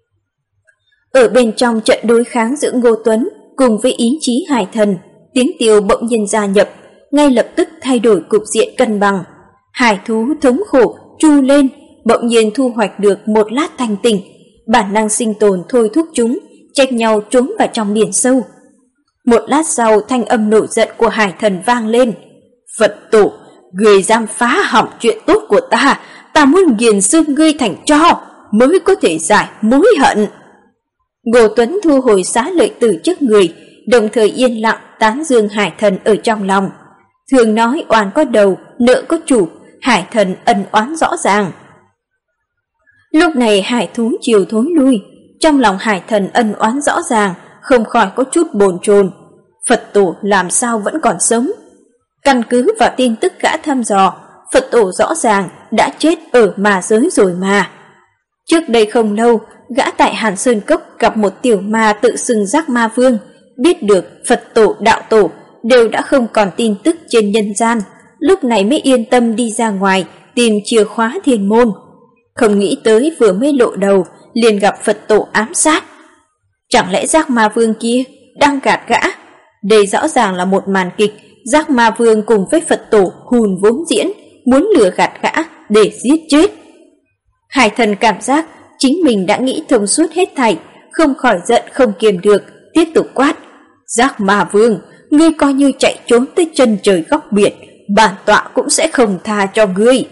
Ở bên trong trận đối kháng giữa Ngô Tuấn cùng với ý chí hải thần, tiếng tiêu bỗng nhiên gia nhập, ngay lập tức thay đổi cục diện cân bằng. Hải thú thống khổ tru lên, bỗng nhiên thu hoạch được một lát thanh tỉnh, bản năng sinh tồn thôi thúc chúng tranh nhau trốn vào trong biển sâu. Một lát sau, thanh âm nổi giận của hải thần vang lên: Phật tổ, ngươi dám phá hỏng chuyện tốt của ta muốn nghiền xương ngươi thành tro mới có thể giải mối hận. Ngô Tuấn thu hồi xá lợi tử trước người, đồng thời yên lặng tán dương Hải Thần ở trong lòng. Thường nói oan có đầu, nợ có chủ, Hải Thần ân oán rõ ràng. Lúc này hải thú chiều thối lui, trong lòng Hải Thần ân oán rõ ràng, không khỏi có chút bồn chồn. Phật tổ làm sao vẫn còn sống? Căn cứ vào tin tức gã thăm dò, Phật tổ rõ ràng đã chết ở ma giới rồi mà. Trước đây không lâu, gã tại Hàn Sơn Cốc gặp một tiểu ma tự xưng Giác Ma Vương, biết được Phật tổ đạo tổ đều đã không còn tin tức trên nhân gian, lúc này mới yên tâm đi ra ngoài tìm chìa khóa thiên môn. Không nghĩ tới vừa mới lộ đầu liền gặp Phật tổ ám sát. Chẳng lẽ Giác Ma Vương kia đang gạt gã? Đây rõ ràng là một màn kịch, Giác Ma Vương cùng với Phật tổ hùn vốn diễn, muốn lừa gạt gã để giết chết. Hải Thần cảm giác chính mình đã nghĩ thông suốt hết thảy, không khỏi giận không kiềm được, tiếp tục quát: Giác Ma Vương, ngươi coi như chạy trốn tới chân trời góc biển, bản tọa cũng sẽ không tha cho ngươi.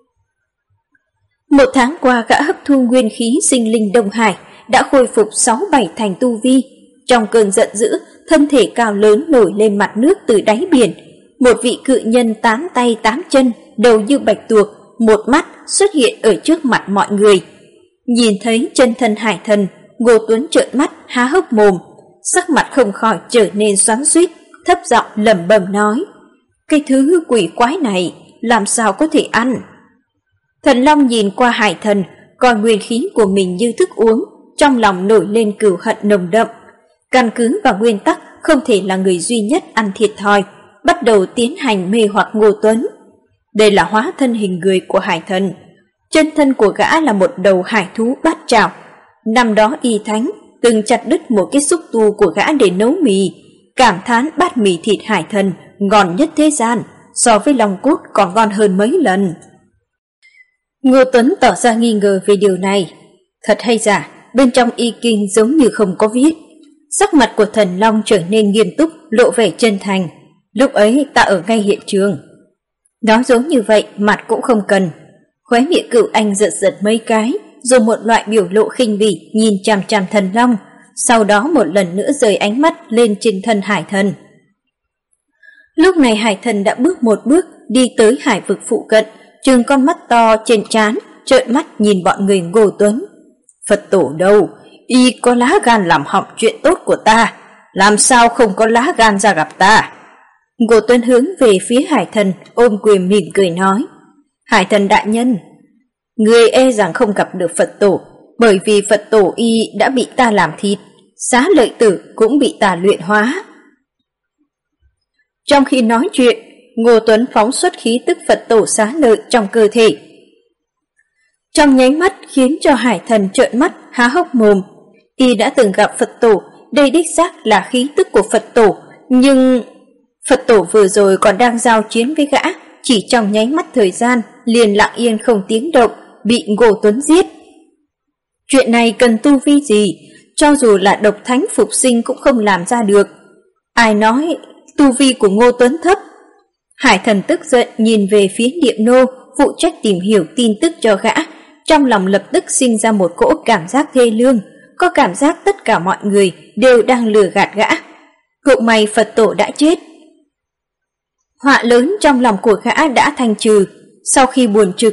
Một tháng qua, gã hấp thu nguyên khí sinh linh Đông Hải đã khôi phục 6-7 thành tu vi. Trong cơn giận dữ, thân thể cao lớn nổi lên mặt nước từ đáy biển. Một vị cự nhân 8 tay 8 chân, đầu như bạch tuộc, một mắt xuất hiện ở trước mặt mọi người. Nhìn thấy chân thân Hải Thần, Ngô Tuấn trợn mắt há hốc mồm, sắc mặt không khỏi trở nên xoắn xuýt, thấp giọng lẩm bẩm nói: cái thứ quỷ quái này làm sao có thể ăn? Thần Long nhìn qua Hải Thần, coi nguyên khí của mình như thức uống, trong lòng nổi lên cừu hận nồng đậm. Căn cứ vào nguyên tắc không thể là người duy nhất ăn thiệt thòi, bắt đầu tiến hành mê hoặc Ngô Tuấn. Đây là hóa thân hình người của Hải Thần. Chân thân của gã là một đầu hải thú bát trảo. Năm đó Y Thánh từng chặt đứt một cái xúc tu của gã để nấu mì, cảm thán bát mì thịt Hải Thần ngon nhất thế gian, so với lòng cốt còn ngon hơn mấy lần. Ngô Tuấn tỏ ra nghi ngờ về điều này. Thật hay giả, bên trong y kinh giống như không có viết. Sắc mặt của Thần Long trở nên nghiêm túc, lộ vẻ chân thành. Lúc ấy ta ở ngay hiện trường. Nói giống như vậy mặt cũng không cần. Khóe miệng Cửu Anh giật giật mấy cái, dùng một loại biểu lộ khinh bỉ nhìn chằm chằm Thần Long, sau đó một lần nữa rời ánh mắt lên trên thân Hải Thần. Lúc này Hải Thần đã bước một bước đi tới hải vực phụ cận, trừng con mắt to trên trán, trợn mắt nhìn bọn người Ngô Tuấn. Phật tổ đâu? Y có lá gan làm hỏng chuyện tốt của ta, làm sao không có lá gan ra gặp ta? Ngô Tuấn hướng về phía Hải Thần, ôm quyền mỉm cười nói: Hải Thần đại nhân, người e rằng không gặp được Phật tổ, bởi vì Phật tổ y đã bị ta làm thịt, xá lợi tử cũng bị ta luyện hóa. Trong khi nói chuyện, Ngô Tuấn phóng xuất khí tức Phật tổ xá lợi trong cơ thể. Trong nháy mắt khiến cho Hải Thần trợn mắt há hốc mồm. Y đã từng gặp Phật tổ, đây đích xác là khí tức của Phật tổ, nhưng Phật tổ vừa rồi còn đang giao chiến với gã, chỉ trong nháy mắt thời gian liền lặng yên không tiếng động bị Ngô Tuấn giết. Chuyện này cần tu vi gì, cho dù là độc thánh phục sinh cũng không làm ra được. Ai nói tu vi của Ngô Tuấn thấp? Hải Thần tức giận nhìn về phía Điệm Nô phụ trách tìm hiểu tin tức cho gã, trong lòng lập tức sinh ra một cỗ cảm giác thê lương, có cảm giác tất cả mọi người đều đang lừa gạt gã. Cậu may Phật tổ đã chết. Họa lớn trong lòng của gã đã thành trừ. Sau khi buồn trực,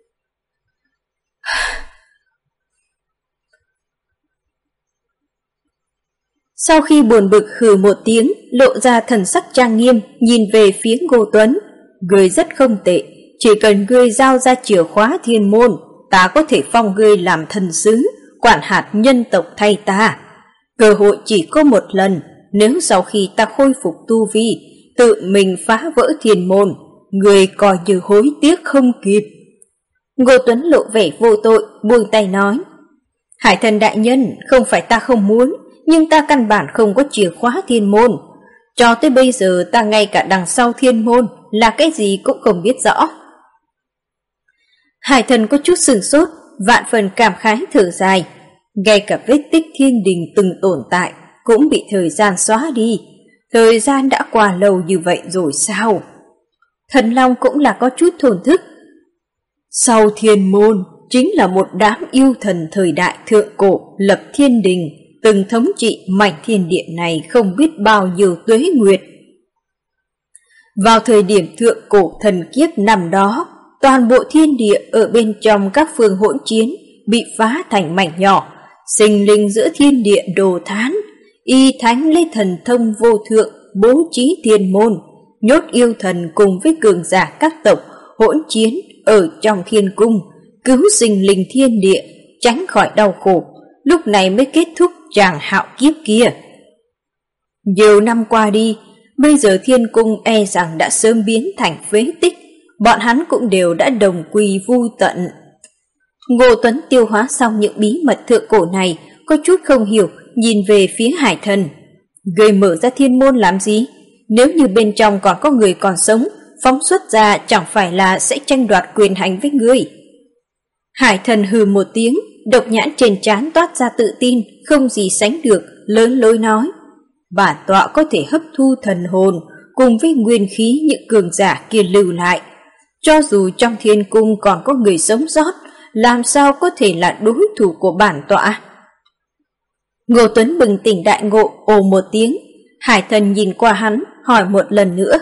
sau khi buồn bực hừ một tiếng, lộ ra thần sắc trang nghiêm, nhìn về phía Ngô Tuấn. Ngươi rất không tệ, chỉ cần ngươi giao ra chìa khóa thiên môn, ta có thể phong ngươi làm thần sứ, quản hạt nhân tộc thay ta. Cơ hội chỉ có một lần, nếu sau khi ta khôi phục tu vi, tự mình phá vỡ thiên môn, ngươi coi như hối tiếc không kịp. Ngô Tuấn lộ vẻ vô tội, buông tay nói: Hải Thần đại nhân, không phải ta không muốn, nhưng ta căn bản không có chìa khóa thiên môn. Cho tới bây giờ ta ngay cả đằng sau thiên môn là cái gì cũng không biết rõ. Hải Thần có chút sửng sốt, vạn phần cảm khái thở dài. Ngay cả vết tích thiên đình từng tồn tại cũng bị thời gian xóa đi. Thời gian đã qua lâu như vậy rồi sao? Thần Long cũng là có chút thổn thức. Sau Thiên Môn chính là một đám yêu thần thời đại thượng cổ lập thiên đình, từng thống trị mảnh thiên địa này không biết bao nhiêu tuế nguyệt. Vào thời điểm thượng cổ thần kiếp năm đó, toàn bộ thiên địa ở bên trong các phương hỗn chiến bị phá thành mảnh nhỏ, sinh linh giữa thiên địa đồ thán, y thánh lấy thần thông vô thượng bố trí thiên môn, nhốt yêu thần cùng với cường giả các tộc hỗn chiến ở trong thiên cung, cứu sinh linh thiên địa tránh khỏi đau khổ, lúc này mới kết thúc tràng hạo kiếp kia. Nhiều năm qua đi, bây giờ thiên cung e rằng đã sớm biến thành phế tích, bọn hắn cũng đều đã đồng quy vu tận. Ngô Tuấn tiêu hóa xong những bí mật thượng cổ này, có chút không hiểu, nhìn về phía Hải Thần. Người mở ra thiên môn làm gì? Nếu như bên trong còn có người còn sống, phóng xuất ra chẳng phải là sẽ tranh đoạt quyền hành với người. Hải Thần hừ một tiếng, độc nhãn trên trán toát ra tự tin, không gì sánh được, lớn lối nói. Bản tọa có thể hấp thu thần hồn, cùng với nguyên khí những cường giả kia lưu lại. Cho dù trong thiên cung còn có người sống sót, làm sao có thể là đối thủ của bản tọa? Ngô Tuấn bừng tỉnh đại ngộ, ồ một tiếng. Hải Thần nhìn qua hắn, hỏi một lần nữa.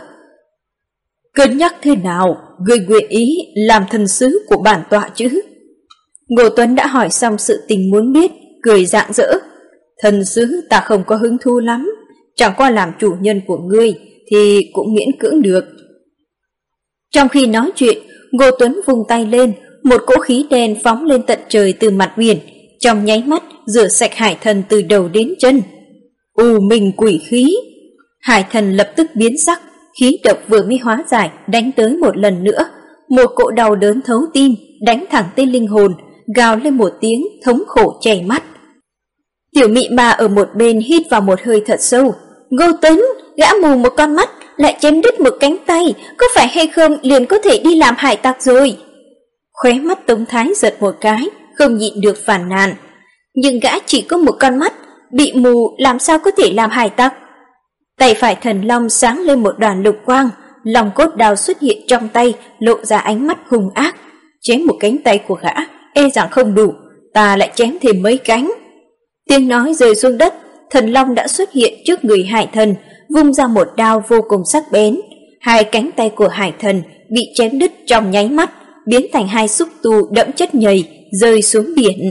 Cân nhắc thế nào, người nguyện ý làm thần sứ của bản tọa chứ? Ngô Tuấn đã hỏi xong sự tình muốn biết, cười rạng rỡ. Thần sứ ta không có hứng thú lắm, chẳng qua làm chủ nhân của ngươi thì cũng miễn cưỡng được. Trong khi nói chuyện, Ngô Tuấn vung tay lên, một cỗ khí đen phóng lên tận trời từ mặt biển, trong nháy mắt rửa sạch Hải Thần từ đầu đến chân. U minh quỷ khí! Hải Thần lập tức biến sắc, khí độc vừa mới hóa giải đánh tới một lần nữa, một cỗ đau đớn thấu tim đánh thẳng tới linh hồn, gào lên một tiếng thống khổ chảy mắt. Tiểu Mị Ma ở một bên hít vào một hơi thật sâu. Ngô Tuấn, gã mù một con mắt lại chém đứt một cánh tay, có phải hay không liền có thể đi làm hải tặc rồi? Khóe mắt Tống Thái giật một cái, không nhịn được phàn nàn. Nhưng gã chỉ có một con mắt, bị mù làm sao có thể làm hải tặc? Tay phải Thần Long sáng lên một đoàn lục quang, lòng cốt đao xuất hiện trong tay, lộ ra ánh mắt hung ác. Chém một cánh tay của gã, e rằng không đủ, ta lại chém thêm mấy cánh. Tiếng nói rơi xuống đất, Thần Long đã xuất hiện trước người Hải Thần, vung ra một đao vô cùng sắc bén. Hai cánh tay của Hải Thần bị chém đứt trong nháy mắt, biến thành hai xúc tu đẫm chất nhầy, rơi xuống biển.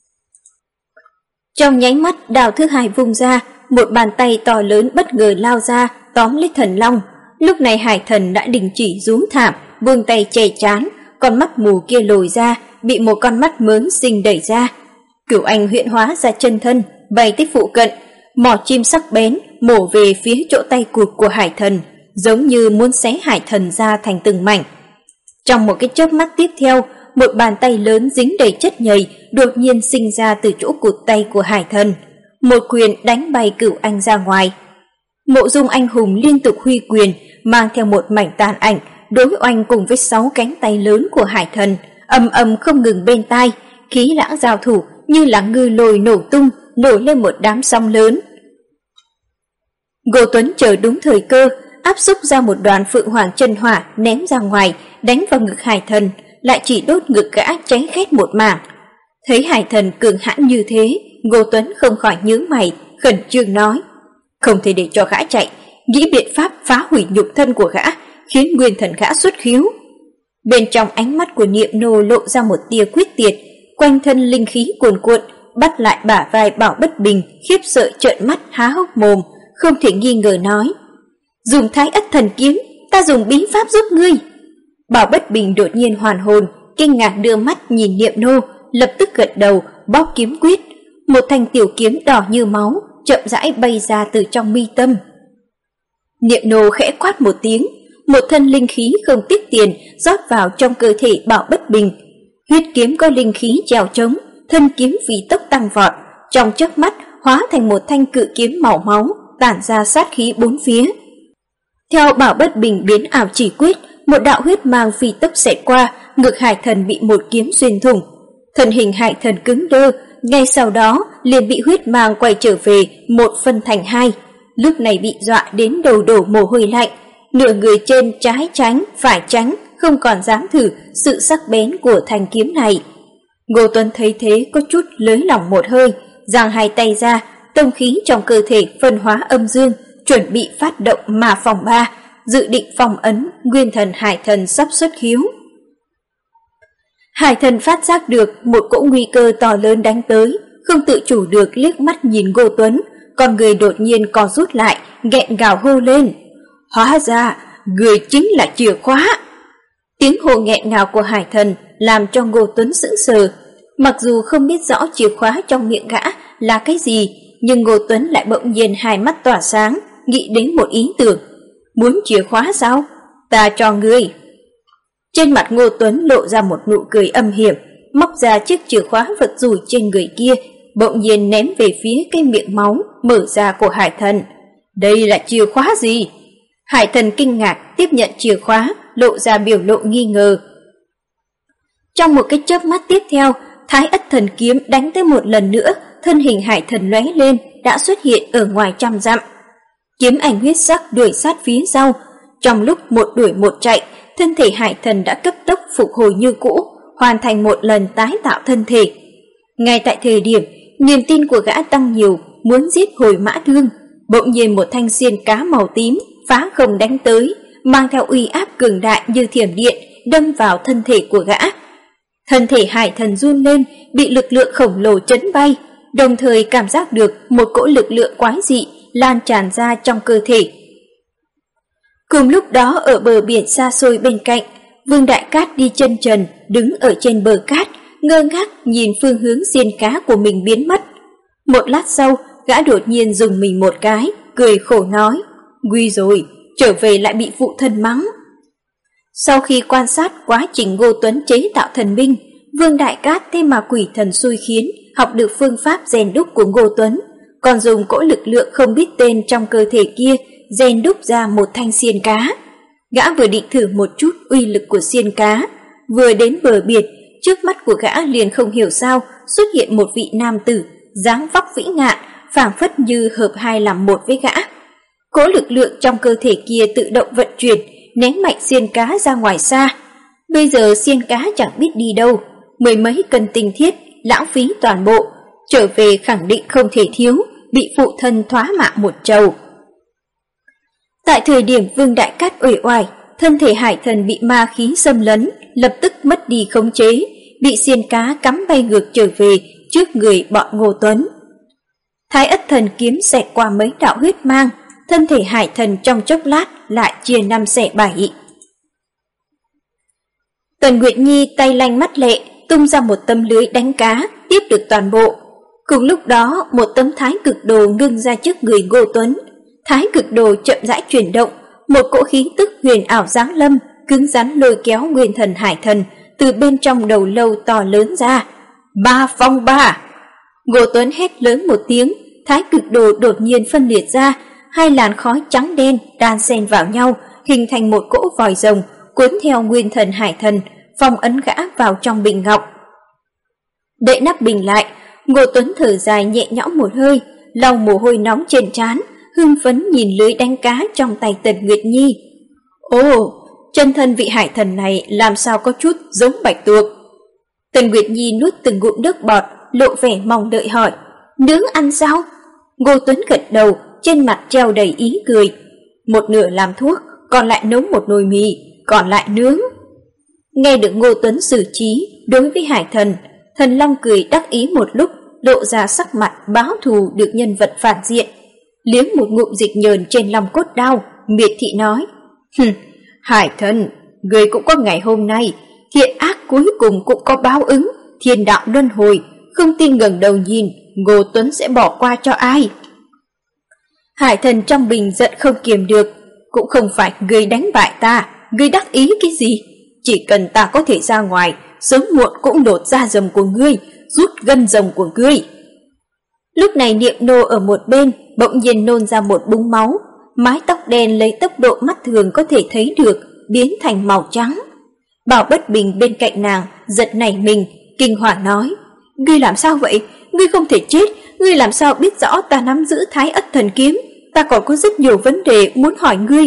Trong nháy mắt đao thứ hai vung ra, một bàn tay to lớn bất ngờ lao ra, tóm lấy Thần Long. Lúc này Hải Thần đã đình chỉ rú thảm, buông tay che trán, con mắt mù kia lồi ra, bị một con mắt mớn xinh đẩy ra. Cửu Anh huyễn hóa ra chân thân, bay tới phụ cận, mỏ chim sắc bén mổ về phía chỗ tay cụt của Hải Thần, giống như muốn xé Hải Thần ra thành từng mảnh. Trong một cái chớp mắt tiếp theo, một bàn tay lớn dính đầy chất nhầy đột nhiên sinh ra từ chỗ cụt tay của Hải Thần, một quyền đánh bay Cửu Anh ra ngoài. Mộ Dung anh hùng liên tục huy quyền, mang theo một mảnh tàn ảnh đối oanh cùng với 6 cánh tay lớn của Hải Thần, ầm ầm không ngừng bên tai, khí lãng giao thủ như là ngư lôi nổ tung, nổi lên một đám sóng lớn. Ngô Tuấn chờ đúng thời cơ, áp xúc ra một đoàn Phượng Hoàng chân hỏa ném ra ngoài, đánh vào ngực Hải Thần, lại chỉ đốt ngực gã cháy khét một mảng. Thấy Hải Thần cường hãn như thế, Ngô Tuấn không khỏi nhướng mày, khẩn trương nói: không thể để cho gã chạy, nghĩ biện pháp phá hủy nhục thân của gã, khiến nguyên thần gã xuất khiếu. Bên trong ánh mắt của Niệm Nô lộ ra một tia quyết tuyệt, quanh thân linh khí cuồn cuộn, bắt lại bả vai Bảo Bất Bình, khiếp sợ trợn mắt há hốc mồm, không thể nghi ngờ nói: dùng Thái Ất Thần Kiếm, ta dùng bí pháp giúp ngươi. Bảo Bất Bình đột nhiên hoàn hồn, kinh ngạc đưa mắt nhìn Niệm Nô, lập tức gật đầu, bóp kiếm quyết, một thanh tiểu kiếm đỏ như máu chậm rãi bay ra từ trong mi tâm. Niệm Nô khẽ quát một tiếng, một thân linh khí không tiếc tiền rót vào trong cơ thể Bảo Bất Bình. Huyết kiếm có linh khí trèo trống, thân kiếm vì tốc tăng vọt, trong chớp mắt hóa thành một thanh cự kiếm màu máu, tản ra sát khí bốn phía. Theo Bảo Bất Bình biến ảo chỉ quyết, một đạo huyết mang phi tốc xẹt qua, ngực Hải Thần bị một kiếm xuyên thủng. Thân hình Hải Thần cứng đơ, ngay sau đó liền bị huyết mang quay trở về, một phân thành hai. Lúc này bị dọa đến đầu đổ mồ hôi lạnh, nửa người trên trái tránh, phải tránh, không còn dám thử sự sắc bén của thanh kiếm này. Ngô Tuấn thấy thế có chút lới lỏng một hơi, giang hai tay ra, tông khí trong cơ thể phân hóa âm dương, chuẩn bị phát động mà phòng 3, dự định phong ấn nguyên thần hải thần sắp xuất hiếu. Hải thần phát giác được một cỗ nguy cơ to lớn đánh tới, không tự chủ được liếc mắt nhìn Ngô Tuấn, con người đột nhiên co rút lại, nghẹn gào hô lên: "Hóa ra, người chính là chìa khóa!" Tiếng hô nghẹn ngào của hải thần làm cho Ngô Tuấn sững sờ. Mặc dù không biết rõ chìa khóa trong miệng gã là cái gì, nhưng Ngô Tuấn lại bỗng nhiên hai mắt tỏa sáng, nghĩ đến một ý tưởng. Muốn chìa khóa sao? Ta cho ngươi. Trên mặt Ngô Tuấn lộ ra một nụ cười âm hiểm, móc ra chiếc chìa khóa vật rủi trên người kia, bỗng nhiên ném về phía cái miệng máu mở ra của hải thần. Đây là chìa khóa gì? Hải thần kinh ngạc tiếp nhận chìa khóa, lộ ra biểu lộ nghi ngờ. Trong một cái chớp mắt tiếp theo, Thái Ất Thần Kiếm đánh tới một lần nữa, thân hình hải thần lóe lên, đã xuất hiện ở ngoài trăm dặm. Kiếm ảnh huyết sắc đuổi sát phía sau, trong lúc một đuổi một chạy, thân thể hải thần đã cấp tốc phục hồi như cũ, hoàn thành một lần tái tạo thân thể. Ngay tại thời điểm niềm tin của gã tăng nhiều, muốn giết hồi Mã Thương, bỗng nhiên một thanh xiên cá màu tím phá không đánh tới, mang theo uy áp cường đại như thiểm điện, đâm vào thân thể của gã. Thân thể hải thần run lên, bị lực lượng khổng lồ chấn bay, đồng thời cảm giác được một cỗ lực lượng quái dị lan tràn ra trong cơ thể. Cùng lúc đó ở bờ biển xa xôi bên cạnh, Vương Đại Cát đi chân trần, đứng ở trên bờ cát, ngơ ngác nhìn phương hướng xiên cá của mình biến mất. Một lát sau, gã đột nhiên dùng mình một cái, cười khổ nói: "Nguy rồi, trở về lại bị phụ thân mắng." Sau khi quan sát quá trình Ngô Tuấn chế tạo thần binh, Vương Đại Cát thế mà quỷ thần xui khiến, học được phương pháp rèn đúc của Ngô Tuấn, còn dùng cỗ lực lượng không biết tên trong cơ thể kia rèn đúc ra một thanh xiên cá. Gã vừa định thử một chút uy lực của xiên cá, vừa đến bờ biển, trước mắt của gã liền không hiểu sao xuất hiện một vị nam tử, dáng vóc vĩ ngạn, phảng phất như hợp hai làm một với gã. Cỗ lực lượng trong cơ thể kia tự động vận chuyển, ném mạnh xiên cá ra ngoài xa. Bây giờ xiên cá chẳng biết đi đâu, mười mấy cân tinh thiết, lãng phí toàn bộ, trở về khẳng định không thể thiếu, bị phụ thân thoá mạ một trầu. Tại thời điểm Vương Đại Cát uể oải, thân thể hải thần bị ma khí xâm lấn, lập tức mất đi khống chế, bị xiên cá cắm bay ngược trở về trước người bọn Ngô Tuấn. Thái Ất Thần Kiếm xẹt qua mấy đạo huyết mang, thân thể hải thần trong chốc lát lại chia 5 xẻ 7. Tần Nguyệt Nhi tay lanh mắt lẹ, tung ra một tấm lưới đánh cá, tiếp được toàn bộ. Cùng lúc đó, một tấm thái cực đồ ngưng ra trước người Ngô Tuấn. Thái cực đồ chậm rãi chuyển động, một cỗ khí tức huyền ảo giáng lâm, cứng rắn lôi kéo nguyên thần hải thần từ bên trong đầu lâu to lớn ra. 3 phong 3. Ngô Tuấn hét lớn một tiếng, thái cực đồ đột nhiên phân liệt ra, hai làn khói trắng đen đan xen vào nhau, hình thành một cỗ vòi rồng, cuốn theo nguyên thần hải thần, phong ấn gã vào trong bình ngọc. Đậy nắp bình lại, Ngô Tuấn thở dài nhẹ nhõm một hơi, lau mồ hôi nóng trên trán, hưng phấn nhìn lưới đánh cá trong tay Tần Nguyệt Nhi. Ồ, chân thân vị hải thần này làm sao có chút giống bạch tuộc. Tần Nguyệt Nhi nuốt từng ngụm nước bọt, lộ vẻ mong đợi hỏi: "Nướng ăn sao?" Ngô Tuấn gật đầu, trên mặt treo đầy ý cười. "Một nửa làm thuốc, còn lại nấu một nồi mì, còn lại nướng." Nghe được Ngô Tuấn xử trí đối với hải thần, Thần Long cười đắc ý một lúc, lộ ra sắc mặt báo thù được nhân vật phản diện. Liếm một ngụm dịch nhờn trên lòng cốt đao, miệt thị nói: "Hải thần, người cũng có ngày hôm nay, thiện ác cuối cùng cũng có báo ứng, thiên đạo luân hồi, không tin ngẩng đầu nhìn, Ngô Tuấn sẽ bỏ qua cho ai?" Hải thần trong bình giận không kiềm được: "Cũng không phải ngươi đánh bại ta, ngươi đắc ý cái gì? Chỉ cần ta có thể ra ngoài, sớm muộn cũng lột da rồng của ngươi, rút gân rồng của ngươi." Lúc này Niệm Nô ở một bên bỗng nhiên nôn ra một búng máu, mái tóc đen lấy tốc độ mắt thường có thể thấy được biến thành màu trắng. Bảo Bất Bình bên cạnh nàng giật nảy mình, kinh hoàng nói: "Ngươi làm sao vậy? Ngươi không thể chết, ngươi làm sao biết rõ ta nắm giữ Thái Ất Thần Kiếm? Ta còn có rất nhiều vấn đề muốn hỏi ngươi,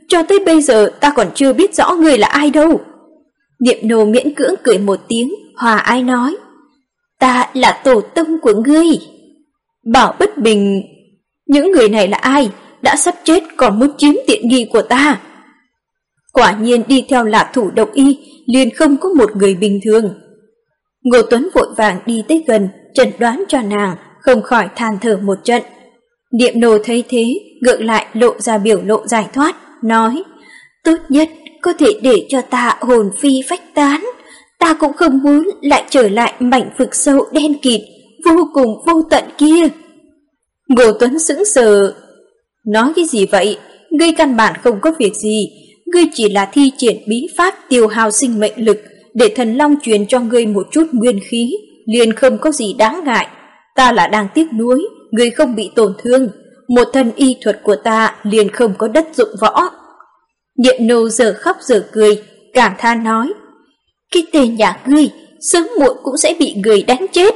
cho tới bây giờ ta còn chưa biết rõ ngươi là ai đâu. Niệm nô miễn cưỡng cười một tiếng, hòa ái nói, ta là tổ tông của ngươi. Bảo Bất Bình, những người này là ai, đã sắp chết còn muốn chiếm tiện nghi của ta. Quả nhiên đi theo Lạc Thủ độc y liền không có một người bình thường. Ngô Tuấn vội vàng đi tới gần, chẩn đoán cho nàng, không khỏi than thở một trận. Niệm nô thấy thế, ngược lại lộ ra biểu lộ giải thoát, nói, tốt nhất có thể để cho ta hồn phi phách tán, ta cũng không muốn lại trở lại mảnh vực sâu đen kịt, vô cùng vô tận kia. Ngô Tuấn sững sờ, nói cái gì vậy, ngươi căn bản không có việc gì, ngươi chỉ là thi triển bí pháp tiêu hao sinh mệnh lực, để thần long truyền cho ngươi một chút nguyên khí, liền không có gì đáng ngại. Ta là đang tiếc nuối, ngươi không bị tổn thương, một thân y thuật của ta liền không có đất dụng võ. Niệm nô giờ khóc giờ cười, cảm than nói, cái tên nhà ngươi, sớm muộn cũng sẽ bị người đánh chết.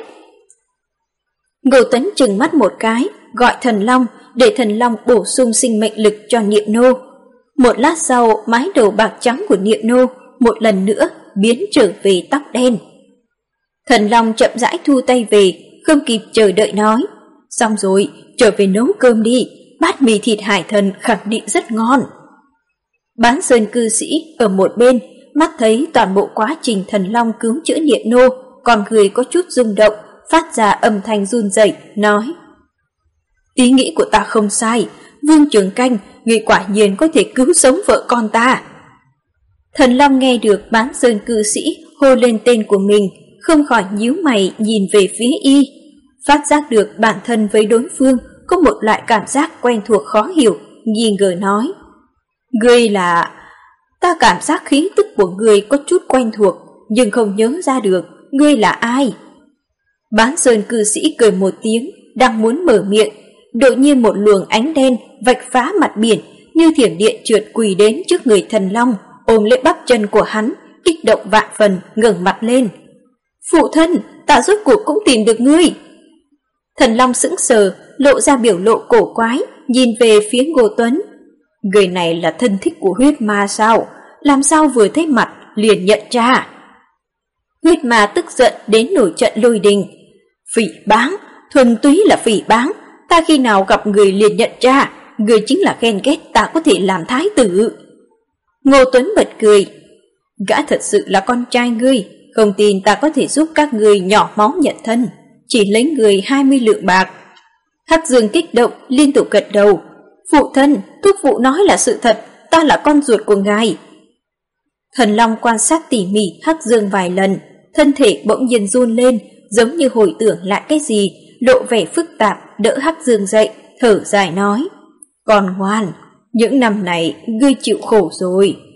Ngô Tuấn trừng mắt một cái, gọi thần long, để thần long bổ sung sinh mệnh lực cho Niệm nô. Một lát sau, mái đầu bạc trắng của Niệm nô một lần nữa biến trở về tóc đen. Thần long chậm rãi thu tay về, không kịp chờ đợi nói, xong rồi, trở về nấu cơm đi, bát mì thịt hải thần khẳng định rất ngon. Bán sơn cư sĩ ở một bên, mắt thấy toàn bộ quá trình thần long cứu chữa Niệm nô, còn người có chút rung động, phát ra âm thanh run rẩy, nói, ý nghĩ của ta không sai, Vương Trường Canh, người quả nhiên có thể cứu sống vợ con ta. Thần long nghe được bán sơn cư sĩ hô lên tên của mình, không khỏi nhíu mày nhìn về phía y, phát giác được bản thân với đối phương có một loại cảm giác quen thuộc khó hiểu, nghi ngờ nói, ngươi là... Ta cảm giác khí tức của ngươi có chút quen thuộc, nhưng không nhớ ra được ngươi là ai. Bán sơn cư sĩ cười một tiếng, đang muốn mở miệng, đột nhiên một luồng ánh đen vạch phá mặt biển, như thiểm điện trượt quỳ đến trước người thần long, ôm lấy bắp chân của hắn, kích động vạn phần, ngẩng mặt lên. Phụ thân, ta rốt cuộc cũng tìm được ngươi. Thần long sững sờ, lộ ra biểu lộ cổ quái, nhìn về phía Ngô Tuấn. Người này là thân thích của huyết ma sao? Làm sao vừa thấy mặt liền nhận ra? Huyết ma tức giận đến nổi trận lôi đình. Phỉ báng, thuần túy là phỉ báng, ta khi nào gặp người liền nhận ra, người chính là ghen ghét ta có thể làm thái tử. Ngô Tuấn bật cười, gã thật sự là con trai ngươi, không tin ta có thể giúp các ngươi nhỏ máu nhận thân, chỉ lấy người 20 lượng bạc. Hắc Dương kích động liên tục gật đầu, phụ thân, thúc phụ nói là sự thật, ta là con ruột của ngài. Thần long quan sát tỉ mỉ Hắc Dương vài lần, thân thể bỗng nhiên run lên, giống như hồi tưởng lại cái gì, lộ vẻ phức tạp, đỡ Hắc Dương dậy, thở dài nói, con ngoan, những năm này ngươi chịu khổ rồi.